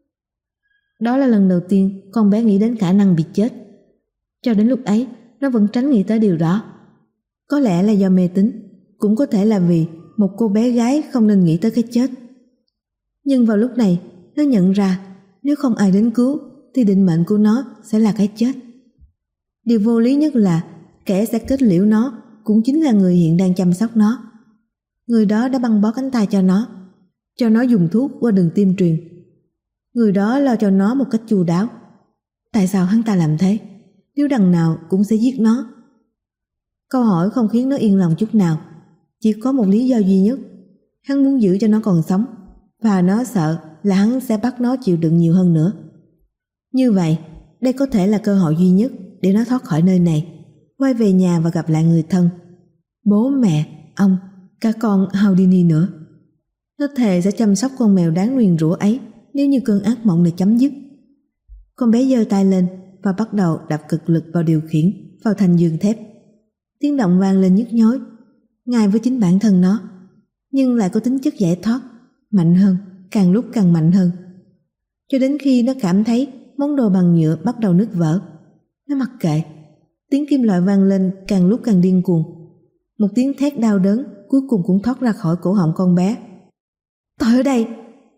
Speaker 1: Đó là lần đầu tiên con bé nghĩ đến khả năng bị chết. Cho đến lúc ấy, nó vẫn tránh nghĩ tới điều đó. Có lẽ là do mê tín, cũng có thể là vì một cô bé gái không nên nghĩ tới cái chết. Nhưng vào lúc này, nó nhận ra nếu không ai đến cứu thì định mệnh của nó sẽ là cái chết. Điều vô lý nhất là kẻ sẽ kết liễu nó cũng chính là người hiện đang chăm sóc nó. Người đó đã băng bó cánh tay cho nó, cho nó dùng thuốc qua đường tim truyền. Người đó lo cho nó một cách chu đáo. Tại sao hắn ta làm thế? Nếu đằng nào cũng sẽ giết nó. Câu hỏi không khiến nó yên lòng chút nào. Chỉ có một lý do duy nhất. Hắn muốn giữ cho nó còn sống, và nó sợ là hắn sẽ bắt nó chịu đựng nhiều hơn nữa. Như vậy, đây có thể là cơ hội duy nhất để nó thoát khỏi nơi này, quay về nhà và gặp lại người thân, bố mẹ, ông, cả con Houdini nữa. Nó thề sẽ chăm sóc con mèo đáng nguyền rủa ấy nếu như cơn ác mộng này chấm dứt. Con bé giơ tay lên và bắt đầu đập cực lực vào điều khiển, vào thành giường thép. Tiếng động vang lên nhức nhối, ngay với chính bản thân nó, nhưng lại có tính chất giải thoát, mạnh hơn, càng lúc càng mạnh hơn. Cho đến khi nó cảm thấy món đồ bằng nhựa bắt đầu nứt vỡ, nó mặc kệ. Tiếng kim loại vang lên càng lúc càng điên cuồng. Một tiếng thét đau đớn cuối cùng cũng thoát ra khỏi cổ họng con bé. Tôi ở đây!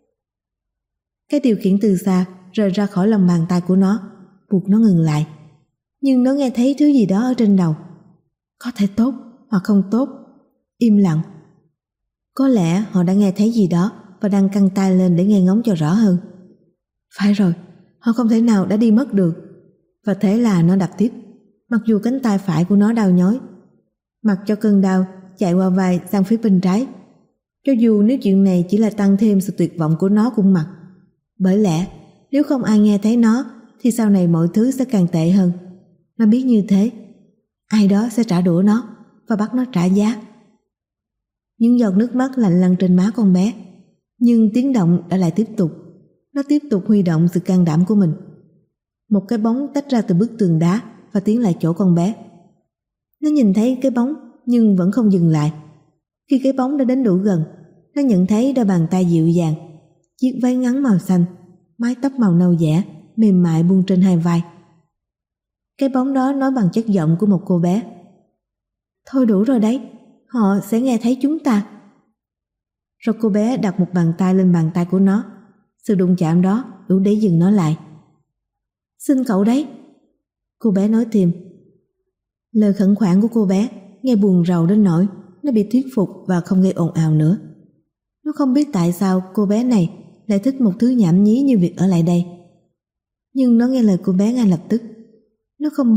Speaker 1: Cái điều khiển từ xa rời ra khỏi lòng bàn tay của nó, buộc nó ngừng lại. Nhưng nó nghe thấy thứ gì đó ở trên đầu. Có thể tốt hoặc không tốt. Im lặng. Có lẽ họ đã nghe thấy gì đó và đang căng tay lên để nghe ngóng cho rõ hơn. Phải rồi, họ không thể nào đã đi mất được. Và thế là nó đập tiếp, mặc dù cánh tay phải của nó đau nhói. Mặc cho cơn đau chạy qua vai sang phía bên trái. Cho dù nếu chuyện này chỉ là tăng thêm sự tuyệt vọng của nó cũng mặc. Bởi lẽ nếu không ai nghe thấy nó thì sau này mọi thứ sẽ càng tệ hơn. Nó biết như thế, ai đó sẽ trả đũa nó và bắt nó trả giá. Những giọt nước mắt lạnh lăn trên má con bé, nhưng tiếng động đã lại tiếp tục. Nó tiếp tục huy động sự can đảm của mình. Một cái bóng tách ra từ bức tường đá và tiến lại chỗ con bé. Nó nhìn thấy cái bóng nhưng vẫn không dừng lại. Khi cái bóng đã đến đủ gần, nó nhận thấy đôi bàn tay dịu dàng, chiếc váy ngắn màu xanh, mái tóc màu nâu dẻ mềm mại buông trên hai vai. Cái bóng đó nói bằng chất giọng của một cô bé. Thôi đủ rồi đấy, họ sẽ nghe thấy chúng ta. Rồi cô bé đặt một bàn tay lên bàn tay của nó. Sự đụng chạm đó đủ để dừng nó lại. Xin cậu đấy, cô bé nói thêm. Lời khẩn khoản của cô bé nghe buồn rầu đến nỗi nó bị thuyết phục và không gây ồn ào nữa. Nó không biết tại sao cô bé này lại thích một thứ nhảm nhí như việc ở lại đây. Nhưng nó nghe lời cô bé ngay lập tức. Nó không biết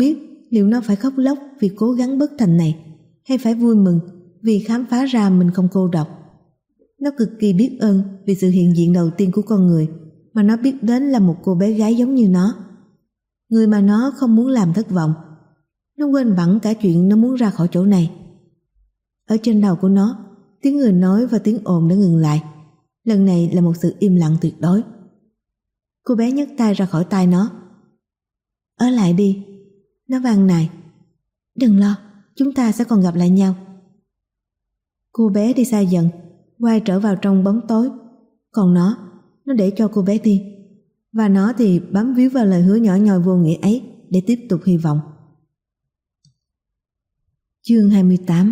Speaker 1: liệu nó phải khóc lóc vì cố gắng bất thành này, hay phải vui mừng vì khám phá ra mình không cô độc. Nó cực kỳ biết ơn vì sự hiện diện đầu tiên của con người mà nó biết đến là một cô bé gái giống như nó, người mà nó không muốn làm thất vọng. Nó quên bẵng cả chuyện nó muốn ra khỏi chỗ này. Ở trên đầu của nó, tiếng người nói và tiếng ồn đã ngừng lại. Lần này là một sự im lặng tuyệt đối. Cô bé nhấc tay ra khỏi tay nó. Ở lại đi, nó van nài. Đừng lo, chúng ta sẽ còn gặp lại nhau. Cô bé đi xa dần, quay trở vào trong bóng tối. Còn nó, nó để cho cô bé đi, và nó thì bám víu vào lời hứa nhỏ nhoi vô nghĩa ấy để tiếp tục hy vọng. Chương hai mươi tám.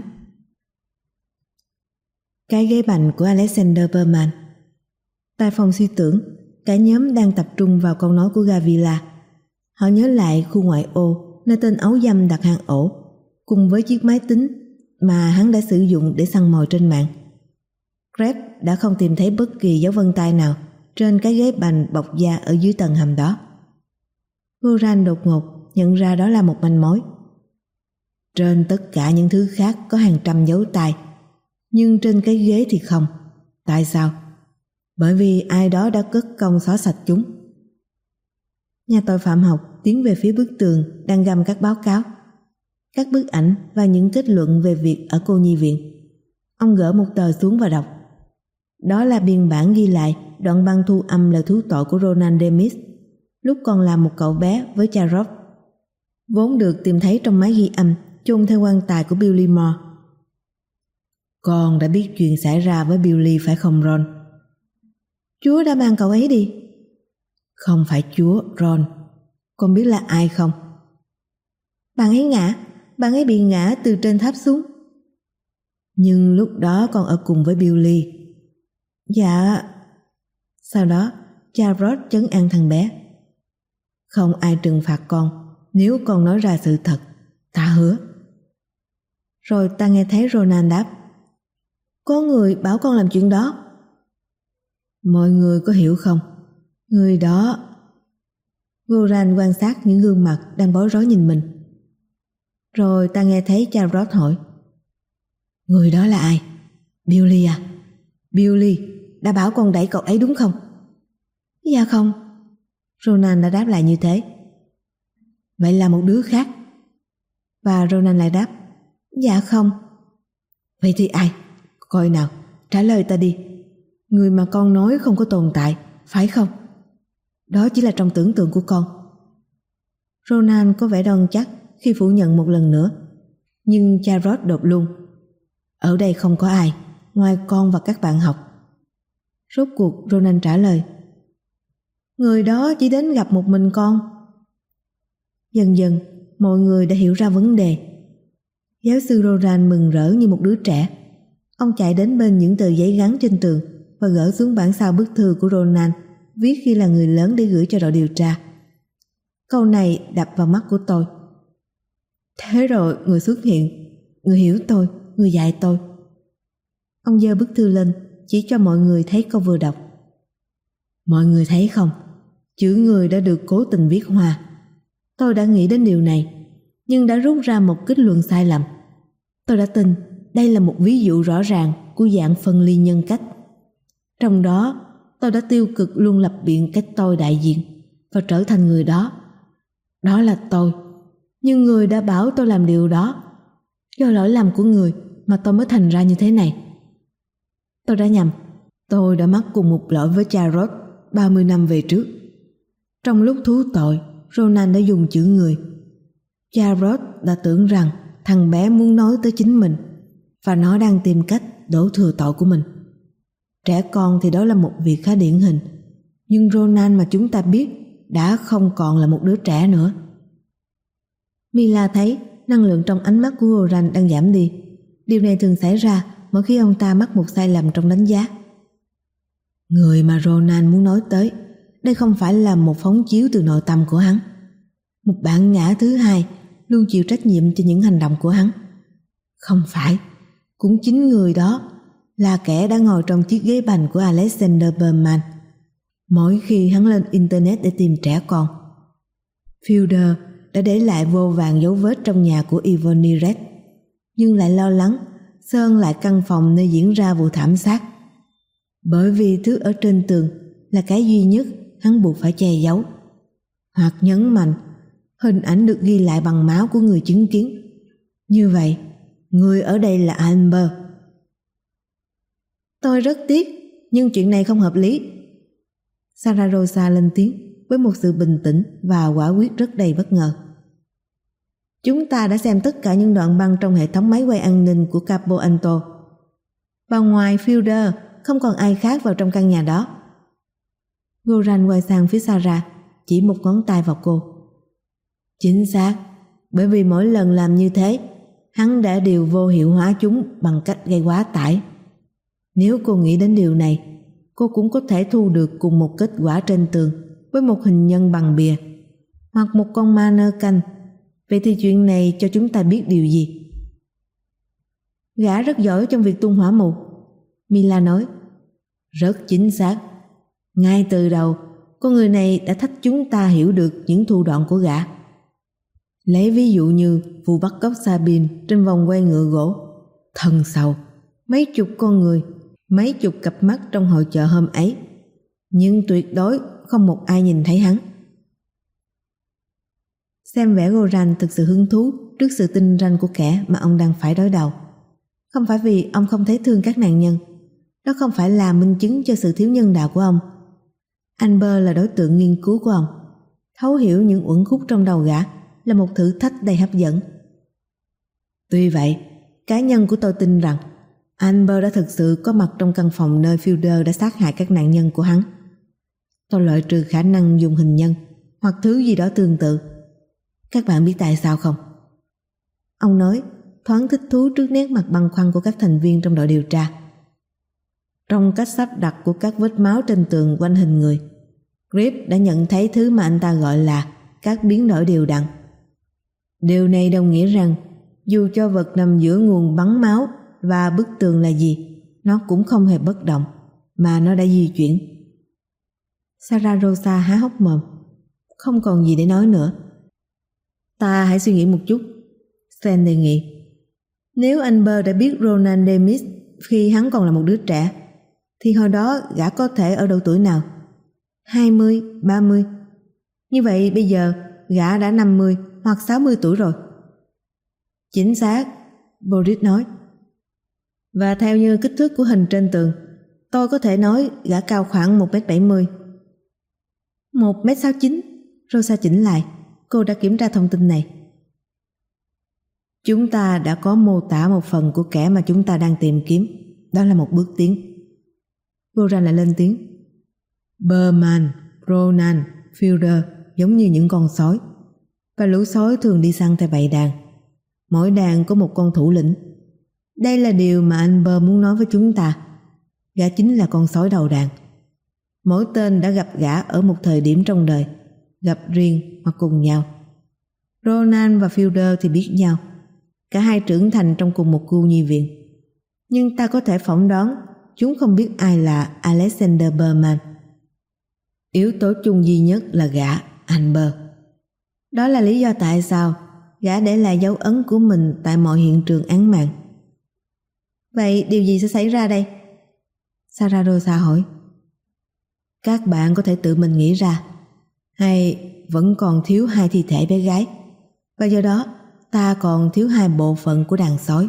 Speaker 1: Cái ghế bành của Alexander Berman. Tại phòng suy tưởng, cả nhóm đang tập trung vào câu nói của Gavila. Họ nhớ lại khu ngoại ô nơi tên ấu dâm đặt hang ổ, cùng với chiếc máy tính mà hắn đã sử dụng để săn mồi trên mạng. Greg đã không tìm thấy bất kỳ dấu vân tay nào trên cái ghế bành bọc da ở dưới tầng hầm đó. Goran đột ngột nhận ra đó là một manh mối. Trên tất cả những thứ khác có hàng trăm dấu tay, nhưng trên cái ghế thì không. Tại sao? Bởi vì ai đó đã cất công xóa sạch chúng. Nhà tội phạm học tiến về phía bức tường đang găm các báo cáo, các bức ảnh và những kết luận về việc ở cô nhi viện. Ông gỡ một tờ xuống và đọc. Đó là biên bản ghi lại đoạn băng thu âm lời thú tội của Ronan Demis lúc còn là một cậu bé với cha Rob, vốn được tìm thấy trong máy ghi âm chôn theo quan tài của Billy Moore. Con đã biết chuyện xảy ra với Billy phải không Ron? Chúa đã mang cậu ấy đi. Không phải Chúa, Ron. Con biết là ai không? Bạn ấy ngã, bạn ấy bị ngã từ trên tháp xuống. Nhưng lúc đó con ở cùng với Billy. Dạ. Sau đó, cha Rod trấn an thằng bé. Không ai trừng phạt con nếu con nói ra sự thật, ta hứa. Rồi ta nghe thấy Ronan đáp. Có người bảo con làm chuyện đó. Mọi người có hiểu không? Người đó... Goran quan sát những gương mặt đang bối rối nhìn mình. Rồi ta nghe thấy cha Rod hỏi. Người đó là ai? Billy à? Billy đã bảo con đẩy cậu ấy đúng không? Dạ không. Ronan đã đáp lại như thế. Vậy là một đứa khác. Và Ronan lại đáp. Dạ không. Vậy thì ai? Coi nào, trả lời ta đi. Người mà con nói không có tồn tại, phải không? Đó chỉ là trong tưởng tượng của con. Ronan có vẻ đoan chắc khi phủ nhận một lần nữa. Nhưng cha Rod đột luôn. Ở đây không có ai, ngoài con và các bạn học. Rốt cuộc Ronan trả lời. Người đó chỉ đến gặp một mình con. Dần dần, mọi người đã hiểu ra vấn đề. Giáo sư Ronan mừng rỡ như một đứa trẻ. Ông chạy đến bên những tờ giấy gắn trên tường và gỡ xuống bản sao bức thư của Ronan viết khi là người lớn để gửi cho đội điều tra. Câu này đập vào mắt của tôi. Thế rồi người xuất hiện, người hiểu tôi, người dạy tôi. Ông giơ bức thư lên, chỉ cho mọi người thấy câu vừa đọc. Mọi người thấy không? Chữ người đã được cố tình viết hoa. Tôi đã nghĩ đến điều này, nhưng đã rút ra một kết luận sai lầm. Tôi đã tin đây là một ví dụ rõ ràng của dạng phân ly nhân cách. Trong đó, tôi đã tiêu cực luôn lập biện cái tôi đại diện và trở thành người đó. Đó là tôi. Nhưng người đã bảo tôi làm điều đó. Do lỗi lầm của người mà tôi mới thành ra như thế này. Tôi đã nhầm. Tôi đã mắc cùng một lỗi với cha Rod ba mươi năm về trước. Trong lúc thú tội, Ronan đã dùng chữ người. Cha Rod đã tưởng rằng thằng bé muốn nói tới chính mình và nó đang tìm cách đổ thừa tội của mình. Trẻ con thì đó là một việc khá điển hình, nhưng Ronan mà chúng ta biết đã không còn là một đứa trẻ nữa. Mila thấy năng lượng trong ánh mắt của Goran đang giảm đi. Điều này thường xảy ra mỗi khi ông ta mắc một sai lầm trong đánh giá. Người mà Ronan muốn nói tới, đây không phải là một phóng chiếu từ nội tâm của hắn. Một bản ngã thứ hai luôn chịu trách nhiệm cho những hành động của hắn. Không phải, cũng chính người đó là kẻ đã ngồi trong chiếc ghế bành của Alexander Berman mỗi khi hắn lên internet để tìm trẻ con. Fielder đã để lại vô vàn dấu vết trong nhà của Yvonne Red, nhưng lại lo lắng sơn lại căn phòng nơi diễn ra vụ thảm sát. Bởi vì thứ ở trên tường là cái duy nhất hắn buộc phải che giấu. Hoặc nhấn mạnh, hình ảnh được ghi lại bằng máu của người chứng kiến. Như vậy, người ở đây là Amber. Tôi rất tiếc, nhưng chuyện này không hợp lý. Sarah Rosa lên tiếng với một sự bình tĩnh và quả quyết rất đầy bất ngờ. Chúng ta đã xem tất cả những đoạn băng trong hệ thống máy quay an ninh của Capo Anto. Và ngoài Fielder, không còn ai khác vào trong căn nhà đó. Goran quay sang phía Sarah, chỉ một ngón tay vào cô. Chính xác, bởi vì mỗi lần làm như thế, hắn đã điều vô hiệu hóa chúng bằng cách gây quá tải. Nếu cô nghĩ đến điều này, cô cũng có thể thu được cùng một kết quả trên tường với một hình nhân bằng bìa hoặc một con ma nơ canh. Vậy thì chuyện này cho chúng ta biết điều gì? Gã rất giỏi trong việc tung hỏa mù, Mila nói. Rất chính xác. Ngay từ đầu, con người này đã thách chúng ta hiểu được những thủ đoạn của gã. Lấy ví dụ như vụ bắt cóc Sabine trên vòng quay ngựa gỗ, thân sầu, mấy chục con người, mấy chục cặp mắt trong hội chợ hôm ấy, nhưng tuyệt đối không một ai nhìn thấy hắn. Xem vẻ Goran thực sự hứng thú trước sự tinh ranh của kẻ mà ông đang phải đối đầu. Không phải vì ông không thấy thương các nạn nhân, đó không phải là minh chứng cho sự thiếu nhân đạo của ông. Amber là đối tượng nghiên cứu của ông. Thấu hiểu những uẩn khúc trong đầu gã là một thử thách đầy hấp dẫn. Tuy vậy, cá nhân của tôi tin rằng Amber đã thực sự có mặt trong căn phòng nơi Fielder đã sát hại các nạn nhân của hắn. Tôi loại trừ khả năng dùng hình nhân hoặc thứ gì đó tương tự. Các bạn biết tại sao không? Ông nói, thoáng thích thú trước nét mặt băn khoăn của các thành viên trong đội điều tra. Trong cách sắp đặt của các vết máu trên tường quanh hình người, Grip đã nhận thấy thứ mà anh ta gọi là các biến đổi đều đặn. Điều này đồng nghĩa rằng dù cho vật nằm giữa nguồn bắn máu và bức tường là gì, nó cũng không hề bất động, mà nó đã di chuyển. Sarah Rosa há hốc mồm, không còn gì để nói nữa. Ta hãy suy nghĩ một chút, Sven đề nghị. Nếu Amber đã biết Ronan Demis khi hắn còn là một đứa trẻ, thì hồi đó gã có thể ở độ tuổi nào? hai mươi, ba mươi. Như vậy bây giờ gã đã năm mươi hoặc sáu mươi tuổi rồi. Chính xác, Boris nói. Và theo như kích thước của hình trên tường, tôi có thể nói gã cao khoảng một mét bảy mươi. một mét sáu mươi chín, Rosa chỉnh lại. Cô đã kiểm tra thông tin này. Chúng ta đã có mô tả một phần của kẻ mà chúng ta đang tìm kiếm. Đó là một bước tiến. Goran lại lên tiếng. Berman, Ronan, Fielder giống như những con sói. Và lũ sói thường đi săn theo bầy đàn. Mỗi đàn có một con thủ lĩnh. Đây là điều mà Amber muốn nói với chúng ta. Gã chính là con sói đầu đàn. Mỗi tên đã gặp gã ở một thời điểm trong đời, gặp riêng hoặc cùng nhau. Ronan và Fielder thì biết nhau. Cả hai trưởng thành trong cùng một khu nhi viện. Nhưng ta có thể phỏng đoán chúng không biết ai là Alexander Berman. Yếu tố chung duy nhất là gã, Amber. Đó là lý do tại sao gã để lại dấu ấn của mình tại mọi hiện trường án mạng. Vậy điều gì sẽ xảy ra đây? Sarah Rosa hỏi. Các bạn có thể tự mình nghĩ ra. Hay vẫn còn thiếu hai thi thể bé gái, và do đó ta còn thiếu hai bộ phận của đàn sói.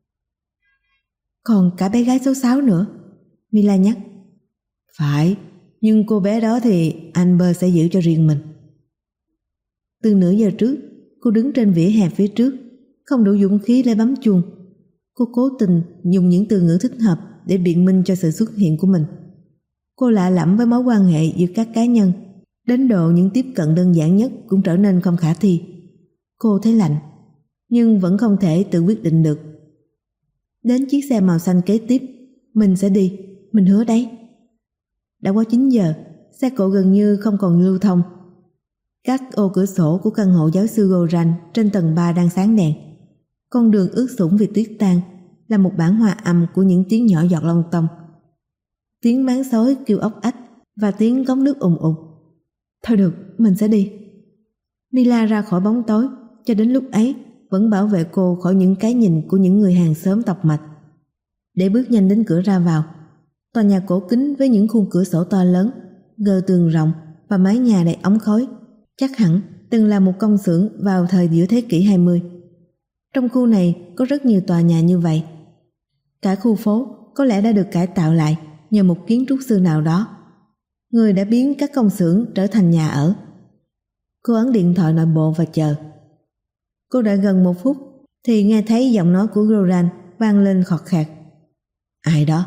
Speaker 1: Còn cả bé gái số sáu nữa, Mila nhắc. Phải, nhưng cô bé đó thì Amber sẽ giữ cho riêng mình. Từ nửa giờ trước, cô đứng trên vỉa hè phía trước, không đủ dũng khí để bấm chuông. Cô cố tình dùng những từ ngữ thích hợp để biện minh cho sự xuất hiện của mình. Cô lạ lẫm với mối quan hệ giữa các cá nhân, đến độ những tiếp cận đơn giản nhất cũng trở nên không khả thi. Cô thấy lạnh, nhưng vẫn không thể tự quyết định được. Đến chiếc xe màu xanh kế tiếp, mình sẽ đi, mình hứa đấy. Đã qua chín giờ, xe cộ gần như không còn lưu thông. Các ô cửa sổ của căn hộ giáo sư Goran trên tầng ba đang sáng đèn. Con đường ướt sũng vì tuyết tan là một bản hòa âm của những tiếng nhỏ giọt lông tông. Tiếng máng sói kêu ốc ách và tiếng cống nước ùng ục. Thôi được, mình sẽ đi. Mila ra khỏi bóng tối, cho đến lúc ấy vẫn bảo vệ cô khỏi những cái nhìn của những người hàng xóm tọc mạch. Để bước nhanh đến cửa ra vào, tòa nhà cổ kính với những khung cửa sổ to lớn, gờ tường rộng và mái nhà đầy ống khói, chắc hẳn từng là một công xưởng vào thời giữa thế kỷ hai mươi. Trong khu này có rất nhiều tòa nhà như vậy. Cả khu phố có lẽ đã được cải tạo lại nhờ một kiến trúc sư nào đó, người đã biến các công xưởng trở thành nhà ở. Cô ấn điện thoại nội bộ và chờ. Cô đợi gần một phút thì nghe thấy giọng nói của Goran vang lên khọt khạc. Ai đó?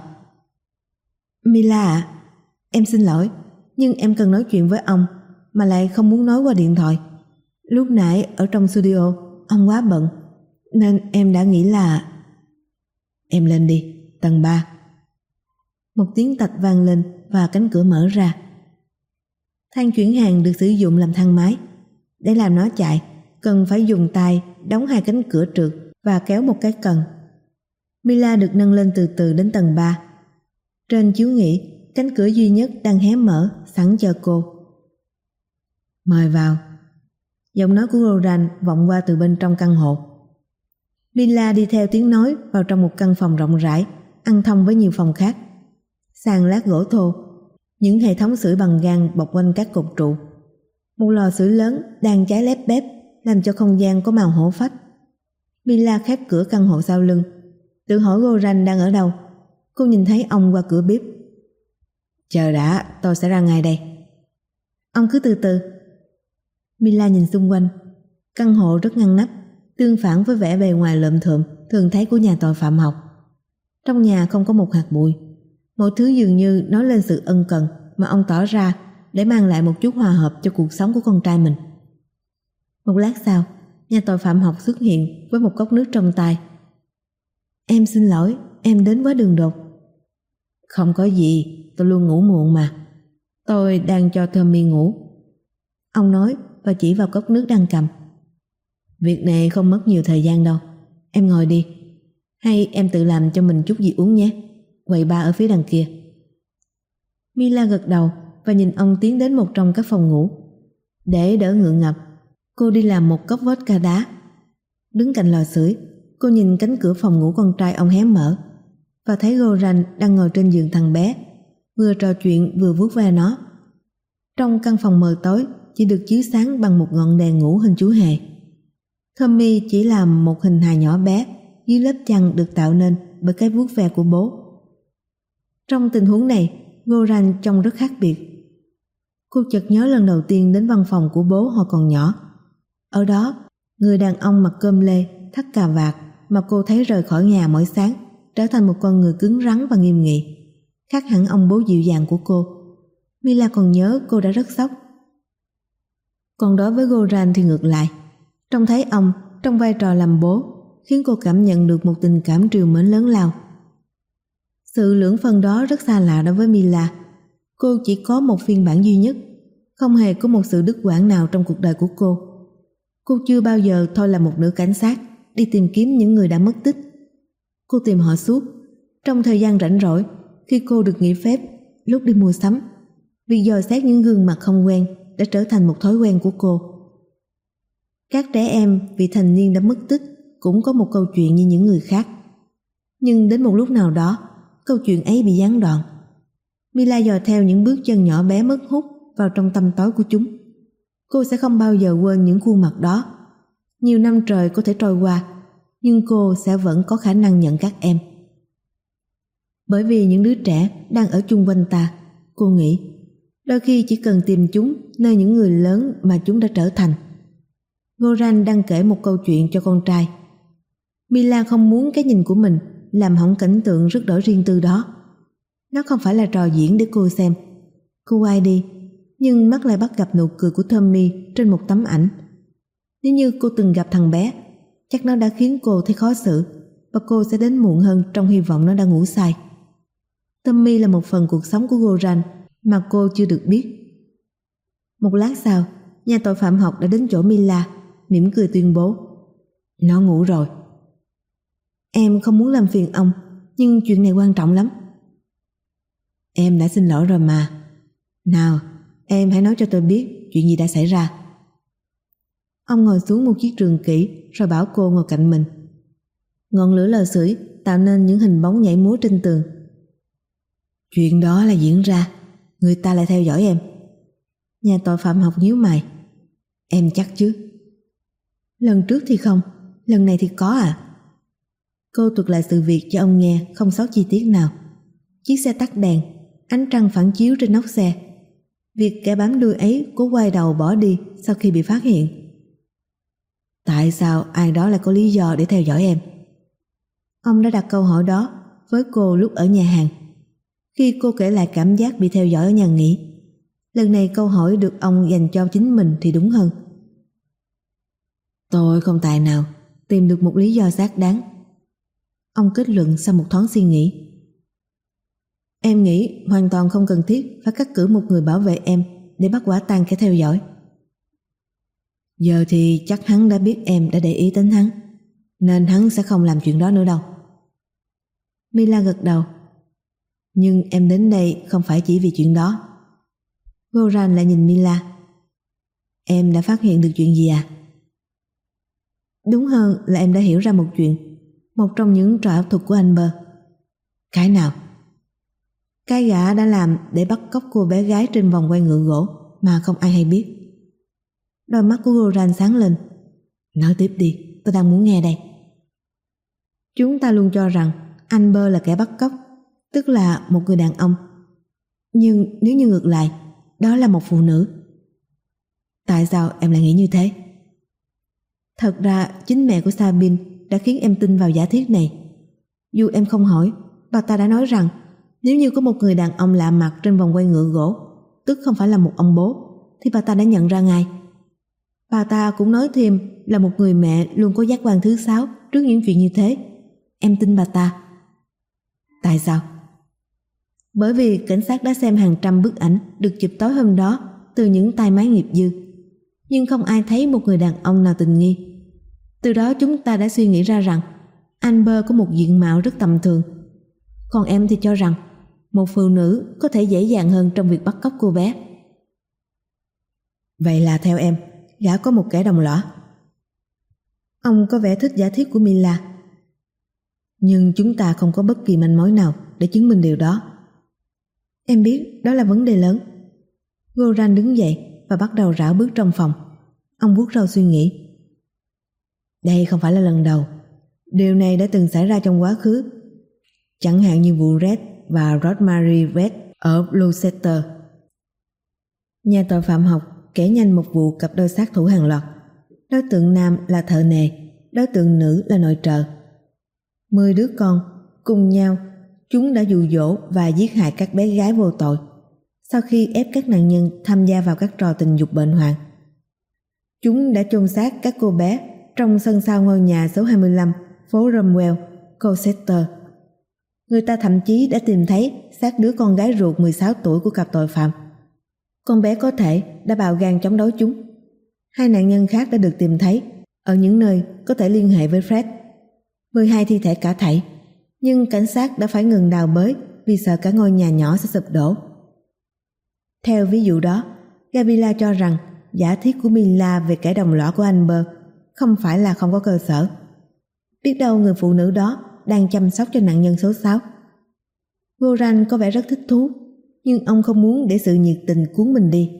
Speaker 1: Mila ạ, à, em xin lỗi, nhưng em cần nói chuyện với ông mà lại không muốn nói qua điện thoại. Lúc nãy ở trong studio ông quá bận nên em đã nghĩ là... Em lên đi, tầng ba. Một tiếng tạch vang lên và cánh cửa mở ra. Thang chuyển hàng được sử dụng làm thang máy. Để làm nó chạy, cần phải dùng tay đóng hai cánh cửa trượt và kéo một cái cần. Mila được nâng lên từ từ đến tầng ba. Trên chiếu nghỉ, cánh cửa duy nhất đang hé mở sẵn chờ cô. Mời vào. Giọng nói của Goran vọng qua từ bên trong căn hộ. Mila đi theo tiếng nói vào trong một căn phòng rộng rãi, ăn thông với nhiều phòng khác. Sàn lát gỗ thô, những hệ thống sưởi bằng gang bọc quanh các cột trụ. Một lò sưởi lớn đang cháy lép bép làm cho không gian có màu hổ phách. Mila khép cửa căn hộ sau lưng, tự hỏi Goran đang ở đâu. Cô nhìn thấy ông qua cửa bếp. Chờ đã, tôi sẽ ra ngay đây. Ông cứ từ từ. Mila nhìn xung quanh. Căn hộ rất ngăn nắp, tương phản với vẻ bề ngoài lượm thượm thường thấy của nhà tội phạm học. Trong nhà không có một hạt bụi. Mọi thứ dường như nói lên sự ân cần mà ông tỏ ra để mang lại một chút hòa hợp cho cuộc sống của con trai mình. Một lát sau, nhà tội phạm học xuất hiện với một cốc nước trong tay. Em xin lỗi, em đến quá đường đột. Không có gì, tôi luôn ngủ muộn mà. Tôi đang cho Tommy ngủ. Ông nói và chỉ vào cốc nước đang cầm. Việc này không mất nhiều thời gian đâu. Em ngồi đi. Hay em tự làm cho mình chút gì uống nhé. Quầy bar ở phía đằng kia. Mila gật đầu và nhìn ông tiến đến một trong các phòng ngủ. Để đỡ ngượng ngập, cô đi làm một cốc vodka đá. Đứng cạnh lò sưởi, cô nhìn cánh cửa phòng ngủ con trai ông hé mở và thấy Goran đang ngồi trên giường thằng bé, vừa trò chuyện vừa vuốt ve nó. Trong căn phòng mờ tối chỉ được chiếu sáng bằng một ngọn đèn ngủ hình chú hề. Tommy chỉ là một hình hài nhỏ bé dưới lớp chăn được tạo nên bởi cái vuốt ve của bố. Trong tình huống này, Goran trông rất khác biệt. Cô chợt nhớ lần đầu tiên đến văn phòng của bố hồi còn nhỏ. Ở đó, người đàn ông mặc cơm lê, thắt cà vạt mà cô thấy rời khỏi nhà mỗi sáng trở thành một con người cứng rắn và nghiêm nghị, khác hẳn ông bố dịu dàng của cô. Mila còn nhớ cô đã rất sốc. Còn đối với Goran thì ngược lại. Trông thấy ông trong vai trò làm bố khiến cô cảm nhận được một tình cảm trìu mến lớn lao. Sự lưỡng phân đó rất xa lạ đối với Mila. Cô chỉ có một phiên bản duy nhất, không hề có một sự đứt quãng nào trong cuộc đời của cô. Cô chưa bao giờ thôi là một nữ cảnh sát đi tìm kiếm những người đã mất tích. Cô tìm họ suốt, trong thời gian rảnh rỗi, khi cô được nghỉ phép, lúc đi mua sắm. Việc dò xét những gương mặt không quen đã trở thành một thói quen của cô. Các trẻ em vị thành niên đã mất tích cũng có một câu chuyện như những người khác. Nhưng đến một lúc nào đó, câu chuyện ấy bị gián đoạn. Mila dò theo những bước chân nhỏ bé mất hút vào trong tăm tối của chúng. Cô sẽ không bao giờ quên những khuôn mặt đó. Nhiều năm trời có thể trôi qua, nhưng cô sẽ vẫn có khả năng nhận các em. Bởi vì những đứa trẻ đang ở chung quanh ta, cô nghĩ, đôi khi chỉ cần tìm chúng nơi những người lớn mà chúng đã trở thành. Goran đang kể một câu chuyện cho con trai. Mila không muốn cái nhìn của mình làm hỏng cảnh tượng rất đổi riêng tư đó. Nó không phải là trò diễn để cô xem. Cô quay đi, nhưng mắt lại bắt gặp nụ cười của Tommy trên một tấm ảnh. Nếu như cô từng gặp thằng bé, chắc nó đã khiến cô thấy khó xử, và cô sẽ đến muộn hơn trong hy vọng nó đã ngủ say. Tommy là một phần cuộc sống của Goran mà cô chưa được biết. Một lát sau, nhà tội phạm học đã đến chỗ Mila, mỉm cười tuyên bố: Nó ngủ rồi. Em không muốn làm phiền ông, nhưng chuyện này quan trọng lắm. Em đã xin lỗi rồi mà. Nào, em hãy nói cho tôi biết chuyện gì đã xảy ra. Ông ngồi xuống một chiếc trường kỷ rồi bảo cô ngồi cạnh mình. Ngọn lửa lò sưởi tạo nên những hình bóng nhảy múa trên tường. Chuyện đó là diễn ra, người ta lại theo dõi em. Nhà tội phạm học nhíu mày. Em chắc chứ? Lần trước thì không, lần này thì có à? Cô thuật lại sự việc cho ông nghe, không sót chi tiết nào. Chiếc xe tắt đèn, ánh trăng phản chiếu trên nóc xe. Việc kẻ bám đuôi ấy cố quay đầu bỏ đi sau khi bị phát hiện. Tại sao ai đó lại có lý do để theo dõi em? Ông đã đặt câu hỏi đó với cô lúc ở nhà hàng, khi cô kể lại cảm giác bị theo dõi ở nhà nghỉ. Lần này câu hỏi được ông dành cho chính mình thì đúng hơn. Tôi không tài nào tìm được một lý do xác đáng. Ông kết luận sau một thoáng suy nghĩ. Em nghĩ hoàn toàn không cần thiết phải cắt cử một người bảo vệ em để bắt quả tang kẻ theo dõi. Giờ thì chắc hắn đã biết em đã để ý đến hắn, nên hắn sẽ không làm chuyện đó nữa đâu. Mila gật đầu. Nhưng em đến đây không phải chỉ vì chuyện đó. Goran lại nhìn Mila. Em đã phát hiện được chuyện gì à? Đúng hơn là em đã hiểu ra một chuyện, một trong những trò ảo thuật của Amber. Cái nào? Cái gã đã làm để bắt cóc cô bé gái trên vòng quay ngựa gỗ mà không ai hay biết. Đôi mắt của Goran sáng lên. Nói tiếp đi, tôi đang muốn nghe đây. Chúng ta luôn cho rằng Amber là kẻ bắt cóc, tức là một người đàn ông. Nhưng nếu như ngược lại, đó là một phụ nữ. Tại sao em lại nghĩ như thế? Thật ra chính mẹ của Sabine đã khiến em tin vào giả thiết này. Dù em không hỏi, bà ta đã nói rằng nếu như có một người đàn ông lạ mặt trên vòng quay ngựa gỗ, tức không phải là một ông bố, thì bà ta đã nhận ra ngay. Bà ta cũng nói thêm là một người mẹ luôn có giác quan thứ sáu trước những chuyện như thế. Em tin bà ta. Tại sao? Bởi vì cảnh sát đã xem hàng trăm bức ảnh được chụp tối hôm đó từ những tay máy nghiệp dư, nhưng không ai thấy một người đàn ông nào tình nghi. Từ đó chúng ta đã suy nghĩ ra rằng Amber có một diện mạo rất tầm thường. Còn em thì cho rằng một phụ nữ có thể dễ dàng hơn trong việc bắt cóc cô bé. Vậy là theo em, gã có một kẻ đồng lõa. Ông có vẻ thích giả thiết của Mila. Nhưng chúng ta không có bất kỳ manh mối nào để chứng minh điều đó. Em biết đó là vấn đề lớn. Goran đứng dậy và bắt đầu rảo bước trong phòng. Ông vuốt râu suy nghĩ. Đây không phải là lần đầu. Điều này đã từng xảy ra trong quá khứ. Chẳng hạn như vụ Red và Rosemary Red ở Gloucester. Nhà tội phạm học kể nhanh một vụ cặp đôi sát thủ hàng loạt. Đối tượng nam là thợ nề, đối tượng nữ là nội trợ. Mười đứa con cùng nhau, chúng đã dụ dỗ và giết hại các bé gái vô tội sau khi ép các nạn nhân tham gia vào các trò tình dục bệnh hoạn. Chúng đã chôn xác các cô bé trong sân sau ngôi nhà số hai mươi lăm phố Romwell, Colchester. Người ta thậm chí đã tìm thấy xác đứa con gái ruột mười sáu tuổi của cặp tội phạm. Con bé có thể đã bạo gan chống đối chúng. Hai nạn nhân khác đã được tìm thấy ở những nơi có thể liên hệ với Fred. mười hai thi thể cả thảy, nhưng cảnh sát đã phải ngừng đào bới vì sợ cả ngôi nhà nhỏ sẽ sụp đổ. Theo ví dụ đó, Gabriela cho rằng giả thiết của Mila về kẻ đồng lõa của Amber không phải là không có cơ sở. Biết đâu người phụ nữ đó đang chăm sóc cho nạn nhân số sáu. Goran có vẻ rất thích thú, nhưng ông không muốn để sự nhiệt tình cuốn mình đi.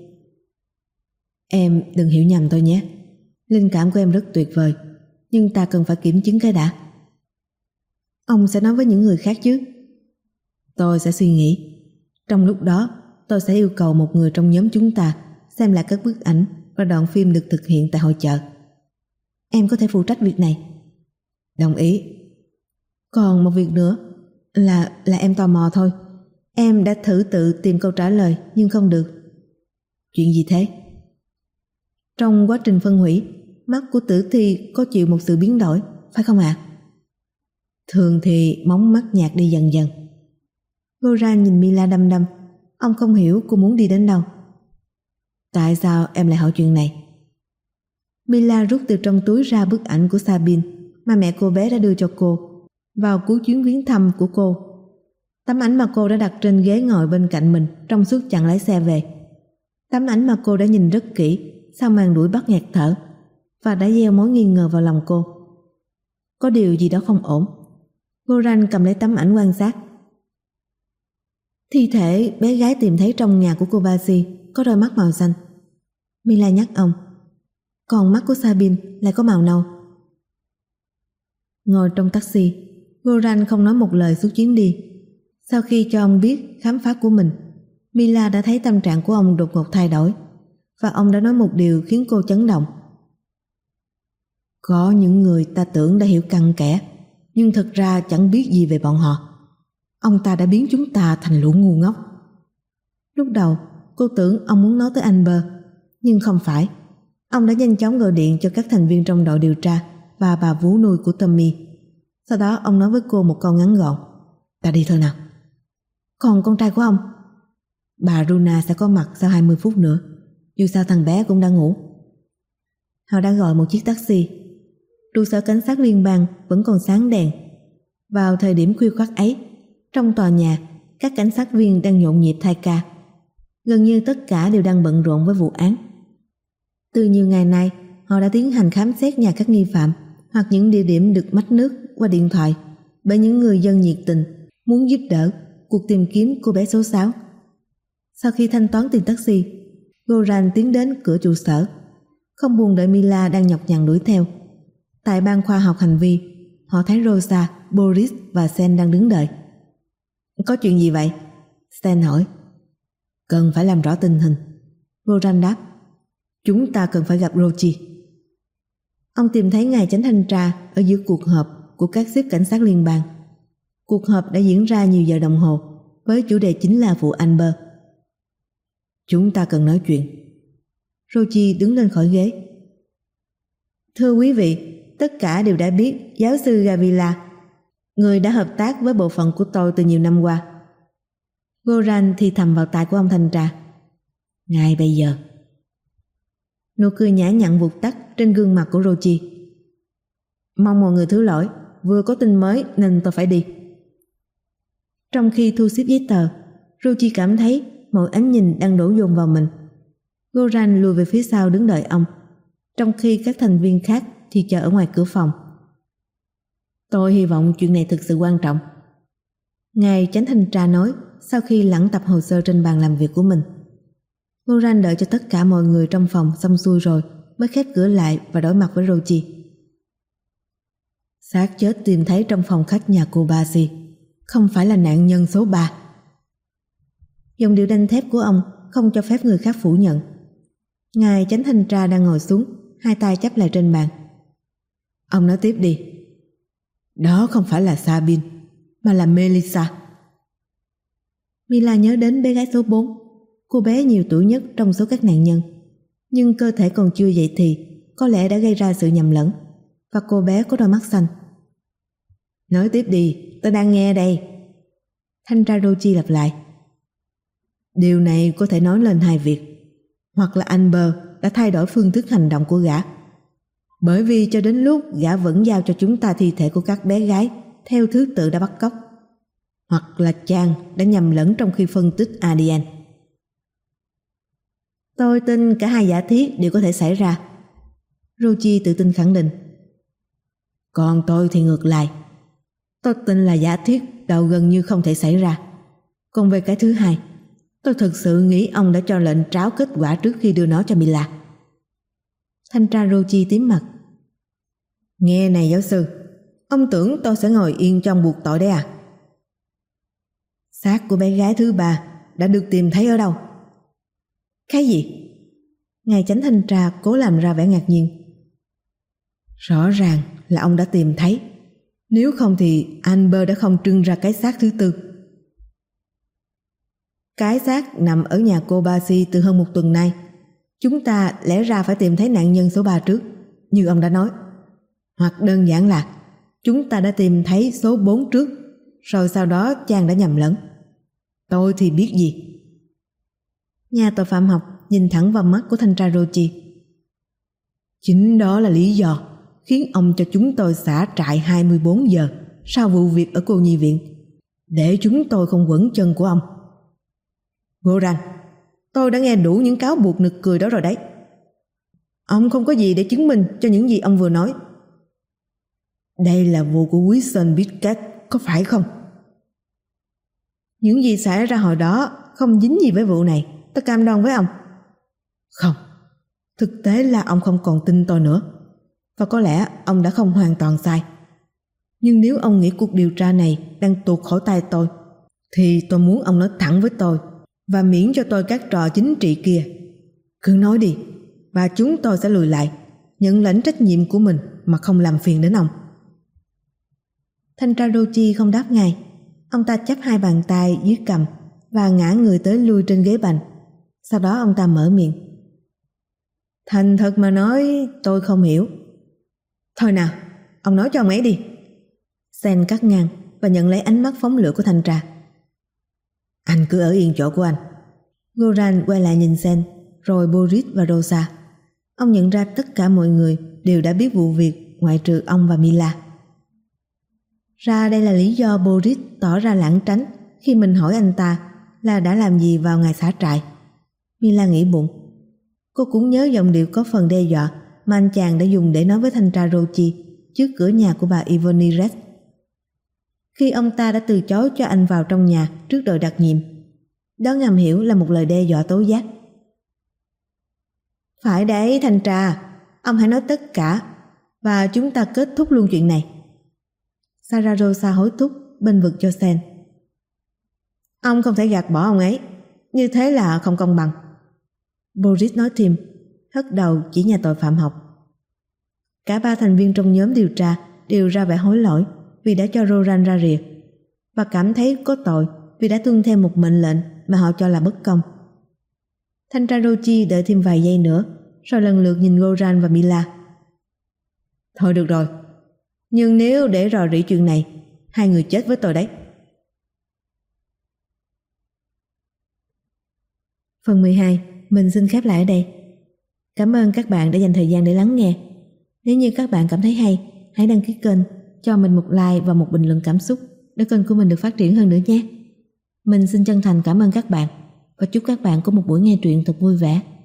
Speaker 1: Em đừng hiểu nhầm tôi nhé. Linh cảm của em rất tuyệt vời, nhưng ta cần phải kiểm chứng cái đã. Ông sẽ nói với những người khác chứ? Tôi sẽ suy nghĩ. Trong lúc đó, tôi sẽ yêu cầu một người trong nhóm chúng ta xem lại các bức ảnh và đoạn phim được thực hiện tại hội chợ. Em có thể phụ trách việc này. Đồng ý. Còn một việc nữa là là em tò mò thôi. Em đã thử tự tìm câu trả lời nhưng không được. Chuyện gì thế? Trong quá trình phân hủy, mắt của tử thi có chịu một sự biến đổi, phải không ạ? À? Thường thì mống mắt nhạt đi dần dần. Goran nhìn Mila đăm đăm. Ông không hiểu cô muốn đi đến đâu. Tại sao em lại hỏi chuyện này? Mila rút từ trong túi ra bức ảnh của Sabine mà mẹ cô bé đã đưa cho cô vào cuối chuyến viếng thăm của cô. Tấm ảnh mà cô đã đặt trên ghế ngồi bên cạnh mình trong suốt chặng lái xe về. Tấm ảnh mà cô đã nhìn rất kỹ sau màn đuổi bắt nghẹt thở. và đã gieo mối nghi ngờ vào lòng cô. Có điều gì đó không ổn. Goran cầm lấy tấm ảnh quan sát. Thi thể bé gái tìm thấy trong nhà của cô Basi có đôi mắt màu xanh. Mila nhắc ông. Còn mắt của Sabine lại có màu nâu. Ngồi trong taxi, Goran không nói một lời suốt chuyến đi. Sau khi cho ông biết khám phá của mình, Mila đã thấy tâm trạng của ông đột ngột thay đổi, và ông đã nói một điều khiến cô chấn động. Có những người ta tưởng đã hiểu cặn kẽ, nhưng thực ra chẳng biết gì về bọn họ. Ông ta đã biến chúng ta thành lũ ngu ngốc. Lúc đầu cô tưởng ông muốn nói tới Amber, nhưng không phải. Ông đã nhanh chóng gọi điện cho các thành viên trong đội điều tra và bà vú nuôi của Tommy. Sau đó ông nói với cô một câu ngắn gọn. Ta đi thôi nào. Còn con trai của ông? Bà Runa sẽ có mặt sau hai mươi phút nữa. Dù sao thằng bé cũng đã ngủ. Họ đã gọi một chiếc taxi. Trụ sở cảnh sát liên bang vẫn còn sáng đèn. Vào thời điểm khuya khoắt ấy, trong tòa nhà, các cảnh sát viên đang nhộn nhịp thay ca. Gần như tất cả đều đang bận rộn với vụ án. Từ nhiều ngày nay, họ đã tiến hành khám xét nhà các nghi phạm hoặc những địa điểm được mách nước qua điện thoại bởi những người dân nhiệt tình muốn giúp đỡ cuộc tìm kiếm cô bé số sáu. Sau khi thanh toán tiền taxi, Goran tiến đến cửa trụ sở. Không buồn đợi Mila đang nhọc nhằn đuổi theo. Tại ban khoa học hành vi, họ thấy Rosa, Boris và Sen đang đứng đợi. Có chuyện gì vậy? Sen hỏi. Cần phải làm rõ tình hình. Goran đáp. Chúng ta cần phải gặp Rochi. Ông tìm thấy ngài chánh thanh tra ở giữa cuộc họp của các xếp cảnh sát liên bang. Cuộc họp đã diễn ra nhiều giờ đồng hồ với chủ đề chính là vụ Amber. Chúng ta cần nói chuyện. Rochi đứng lên khỏi ghế. Thưa quý vị, tất cả đều đã biết giáo sư Gavila, người đã hợp tác với bộ phận của tôi từ nhiều năm qua. Goran thì thầm vào tai của ông thanh tra. Ngay bây giờ. Nụ cười nhã nhặn vụt tắt trên gương mặt của Rochi. Mong mọi người thứ lỗi, vừa có tin mới nên tôi phải đi. Trong khi thu xếp giấy tờ, Rochi cảm thấy mọi ánh nhìn đang đổ dồn vào mình. Goran lùi về phía sau đứng đợi ông, trong khi các thành viên khác thì chờ ở ngoài cửa phòng. Tôi hy vọng chuyện này thực sự quan trọng, ngài chánh thanh tra nói sau khi lẳng tập hồ sơ trên bàn làm việc của mình. Goran đợi cho tất cả mọi người trong phòng xong xuôi rồi mới khép cửa lại và đối mặt với Rochi. Xác chết tìm thấy trong phòng khách nhà cô Basi không phải là nạn nhân số ba. Giọng điệu đanh thép của ông không cho phép người khác phủ nhận. Ngài chánh thanh tra đang ngồi xuống, hai tay chắp lại trên bàn. Ông nói tiếp đi. Đó không phải là Sabine, mà là Melissa. Mila nhớ đến bé gái số bốn, cô bé nhiều tuổi nhất trong số các nạn nhân, nhưng cơ thể còn chưa dậy thì có lẽ đã gây ra sự nhầm lẫn, và cô bé có đôi mắt xanh. Nói tiếp đi, tôi đang nghe đây. Thanh tra Rochi lặp lại. Điều này có thể nói lên hai việc. Hoặc là Amber đã thay đổi phương thức hành động của gã, bởi vì cho đến lúc gã vẫn giao cho chúng ta thi thể của các bé gái theo thứ tự đã bắt cóc. Hoặc là chàng đã nhầm lẫn trong khi phân tích a đê en. Tôi tin cả hai giả thiết đều có thể xảy ra, Rochi tự tin khẳng định. Còn tôi thì ngược lại. Tôi tin là giả thiết đầu gần như không thể xảy ra. Còn về cái thứ hai, tôi thực sự nghĩ ông đã cho lệnh tráo kết quả trước khi đưa nó cho Mila. Thanh tra Rochi tím mặt. Nghe này giáo sư, ông tưởng tôi sẽ ngồi yên trong buộc tội đấy à? Xác của bé gái thứ ba đã được tìm thấy ở đâu? Cái gì? Ngài chánh thanh tra cố làm ra vẻ ngạc nhiên. Rõ ràng là ông đã tìm thấy. Nếu không thì Amber đã không trưng ra cái xác thứ tư. Cái xác nằm ở nhà cô Basi từ hơn một tuần nay. Chúng ta lẽ ra phải tìm thấy nạn nhân số ba trước, như ông đã nói. Hoặc đơn giản là chúng ta đã tìm thấy số bốn trước, rồi sau đó chàng đã nhầm lẫn. Tôi thì biết gì. Nhà tội phạm học nhìn thẳng vào mắt của thanh tra Rochi. Chính đó là lý do khiến ông cho chúng tôi xả trại hai mươi bốn giờ sau vụ việc ở cô nhi viện, để chúng tôi không quẩn chân của ông. Goran, tôi đã nghe đủ những cáo buộc nực cười đó rồi đấy. Ông không có gì để chứng minh cho những gì ông vừa nói. Đây là vụ của Wilson Pickett, có phải không? Những gì xảy ra hồi đó không dính gì với vụ này, tôi cam đoan với ông. Không, thực tế là ông không còn tin tôi nữa. Và có lẽ ông đã không hoàn toàn sai. Nhưng nếu ông nghĩ cuộc điều tra này đang tuột khỏi tay tôi, thì tôi muốn ông nói thẳng với tôi và miễn cho tôi các trò chính trị kia. Cứ nói đi, và chúng tôi sẽ lùi lại, nhận lãnh trách nhiệm của mình mà không làm phiền đến ông. Thanh tra Rochi không đáp ngay. Ông ta chắp hai bàn tay dưới cằm và ngã người tới lui trên ghế bành. Sau đó ông ta mở miệng. Thành thật mà nói, tôi không hiểu. Thôi nào, ông nói cho ông ấy đi. Sen cắt ngang và nhận lấy ánh mắt phóng lửa của thanh tra. Anh cứ ở yên chỗ của anh. Goran quay lại nhìn Sen, rồi Boris và Rosa. Ông nhận ra tất cả mọi người đều đã biết vụ việc ngoại trừ ông và Mila. Ra đây là lý do Boris tỏ ra lảng tránh khi mình hỏi anh ta là đã làm gì vào ngày xả trại. Mila nghĩ bụng. Cô cũng nhớ giọng điệu có phần đe dọa mà anh chàng đã dùng để nói với thanh tra Rochi trước cửa nhà của bà Ivoniret. Khi ông ta đã từ chối cho anh vào trong nhà trước đội đặc nhiệm, đó ngầm hiểu là một lời đe dọa tố giác. Phải đấy thanh tra, ông hãy nói tất cả và chúng ta kết thúc luôn chuyện này. Sararosa hối thúc bênh vực cho Sen. Ông không thể gạt bỏ ông ấy, như thế là không công bằng. Boris nói thêm, hất đầu chỉ nhà tội phạm học. Cả ba thành viên trong nhóm điều tra đều ra vẻ hối lỗi vì đã cho Roran ra rìa và cảm thấy có tội vì đã tuân theo một mệnh lệnh mà họ cho là bất công. Thanh tra Rochi đợi thêm vài giây nữa rồi lần lượt nhìn Goran và Mila. Thôi được rồi, nhưng nếu để rò rỉ chuyện này, hai người chết với tôi đấy. Phần mười hai mình xin khép lại ở đây. Cảm ơn các bạn đã dành thời gian để lắng nghe. Nếu như các bạn cảm thấy hay, hãy đăng ký kênh, cho mình một like và một bình luận cảm xúc để kênh của mình được phát triển hơn nữa nhé. Mình xin chân thành cảm ơn các bạn và chúc các bạn có một buổi nghe truyện thật vui vẻ.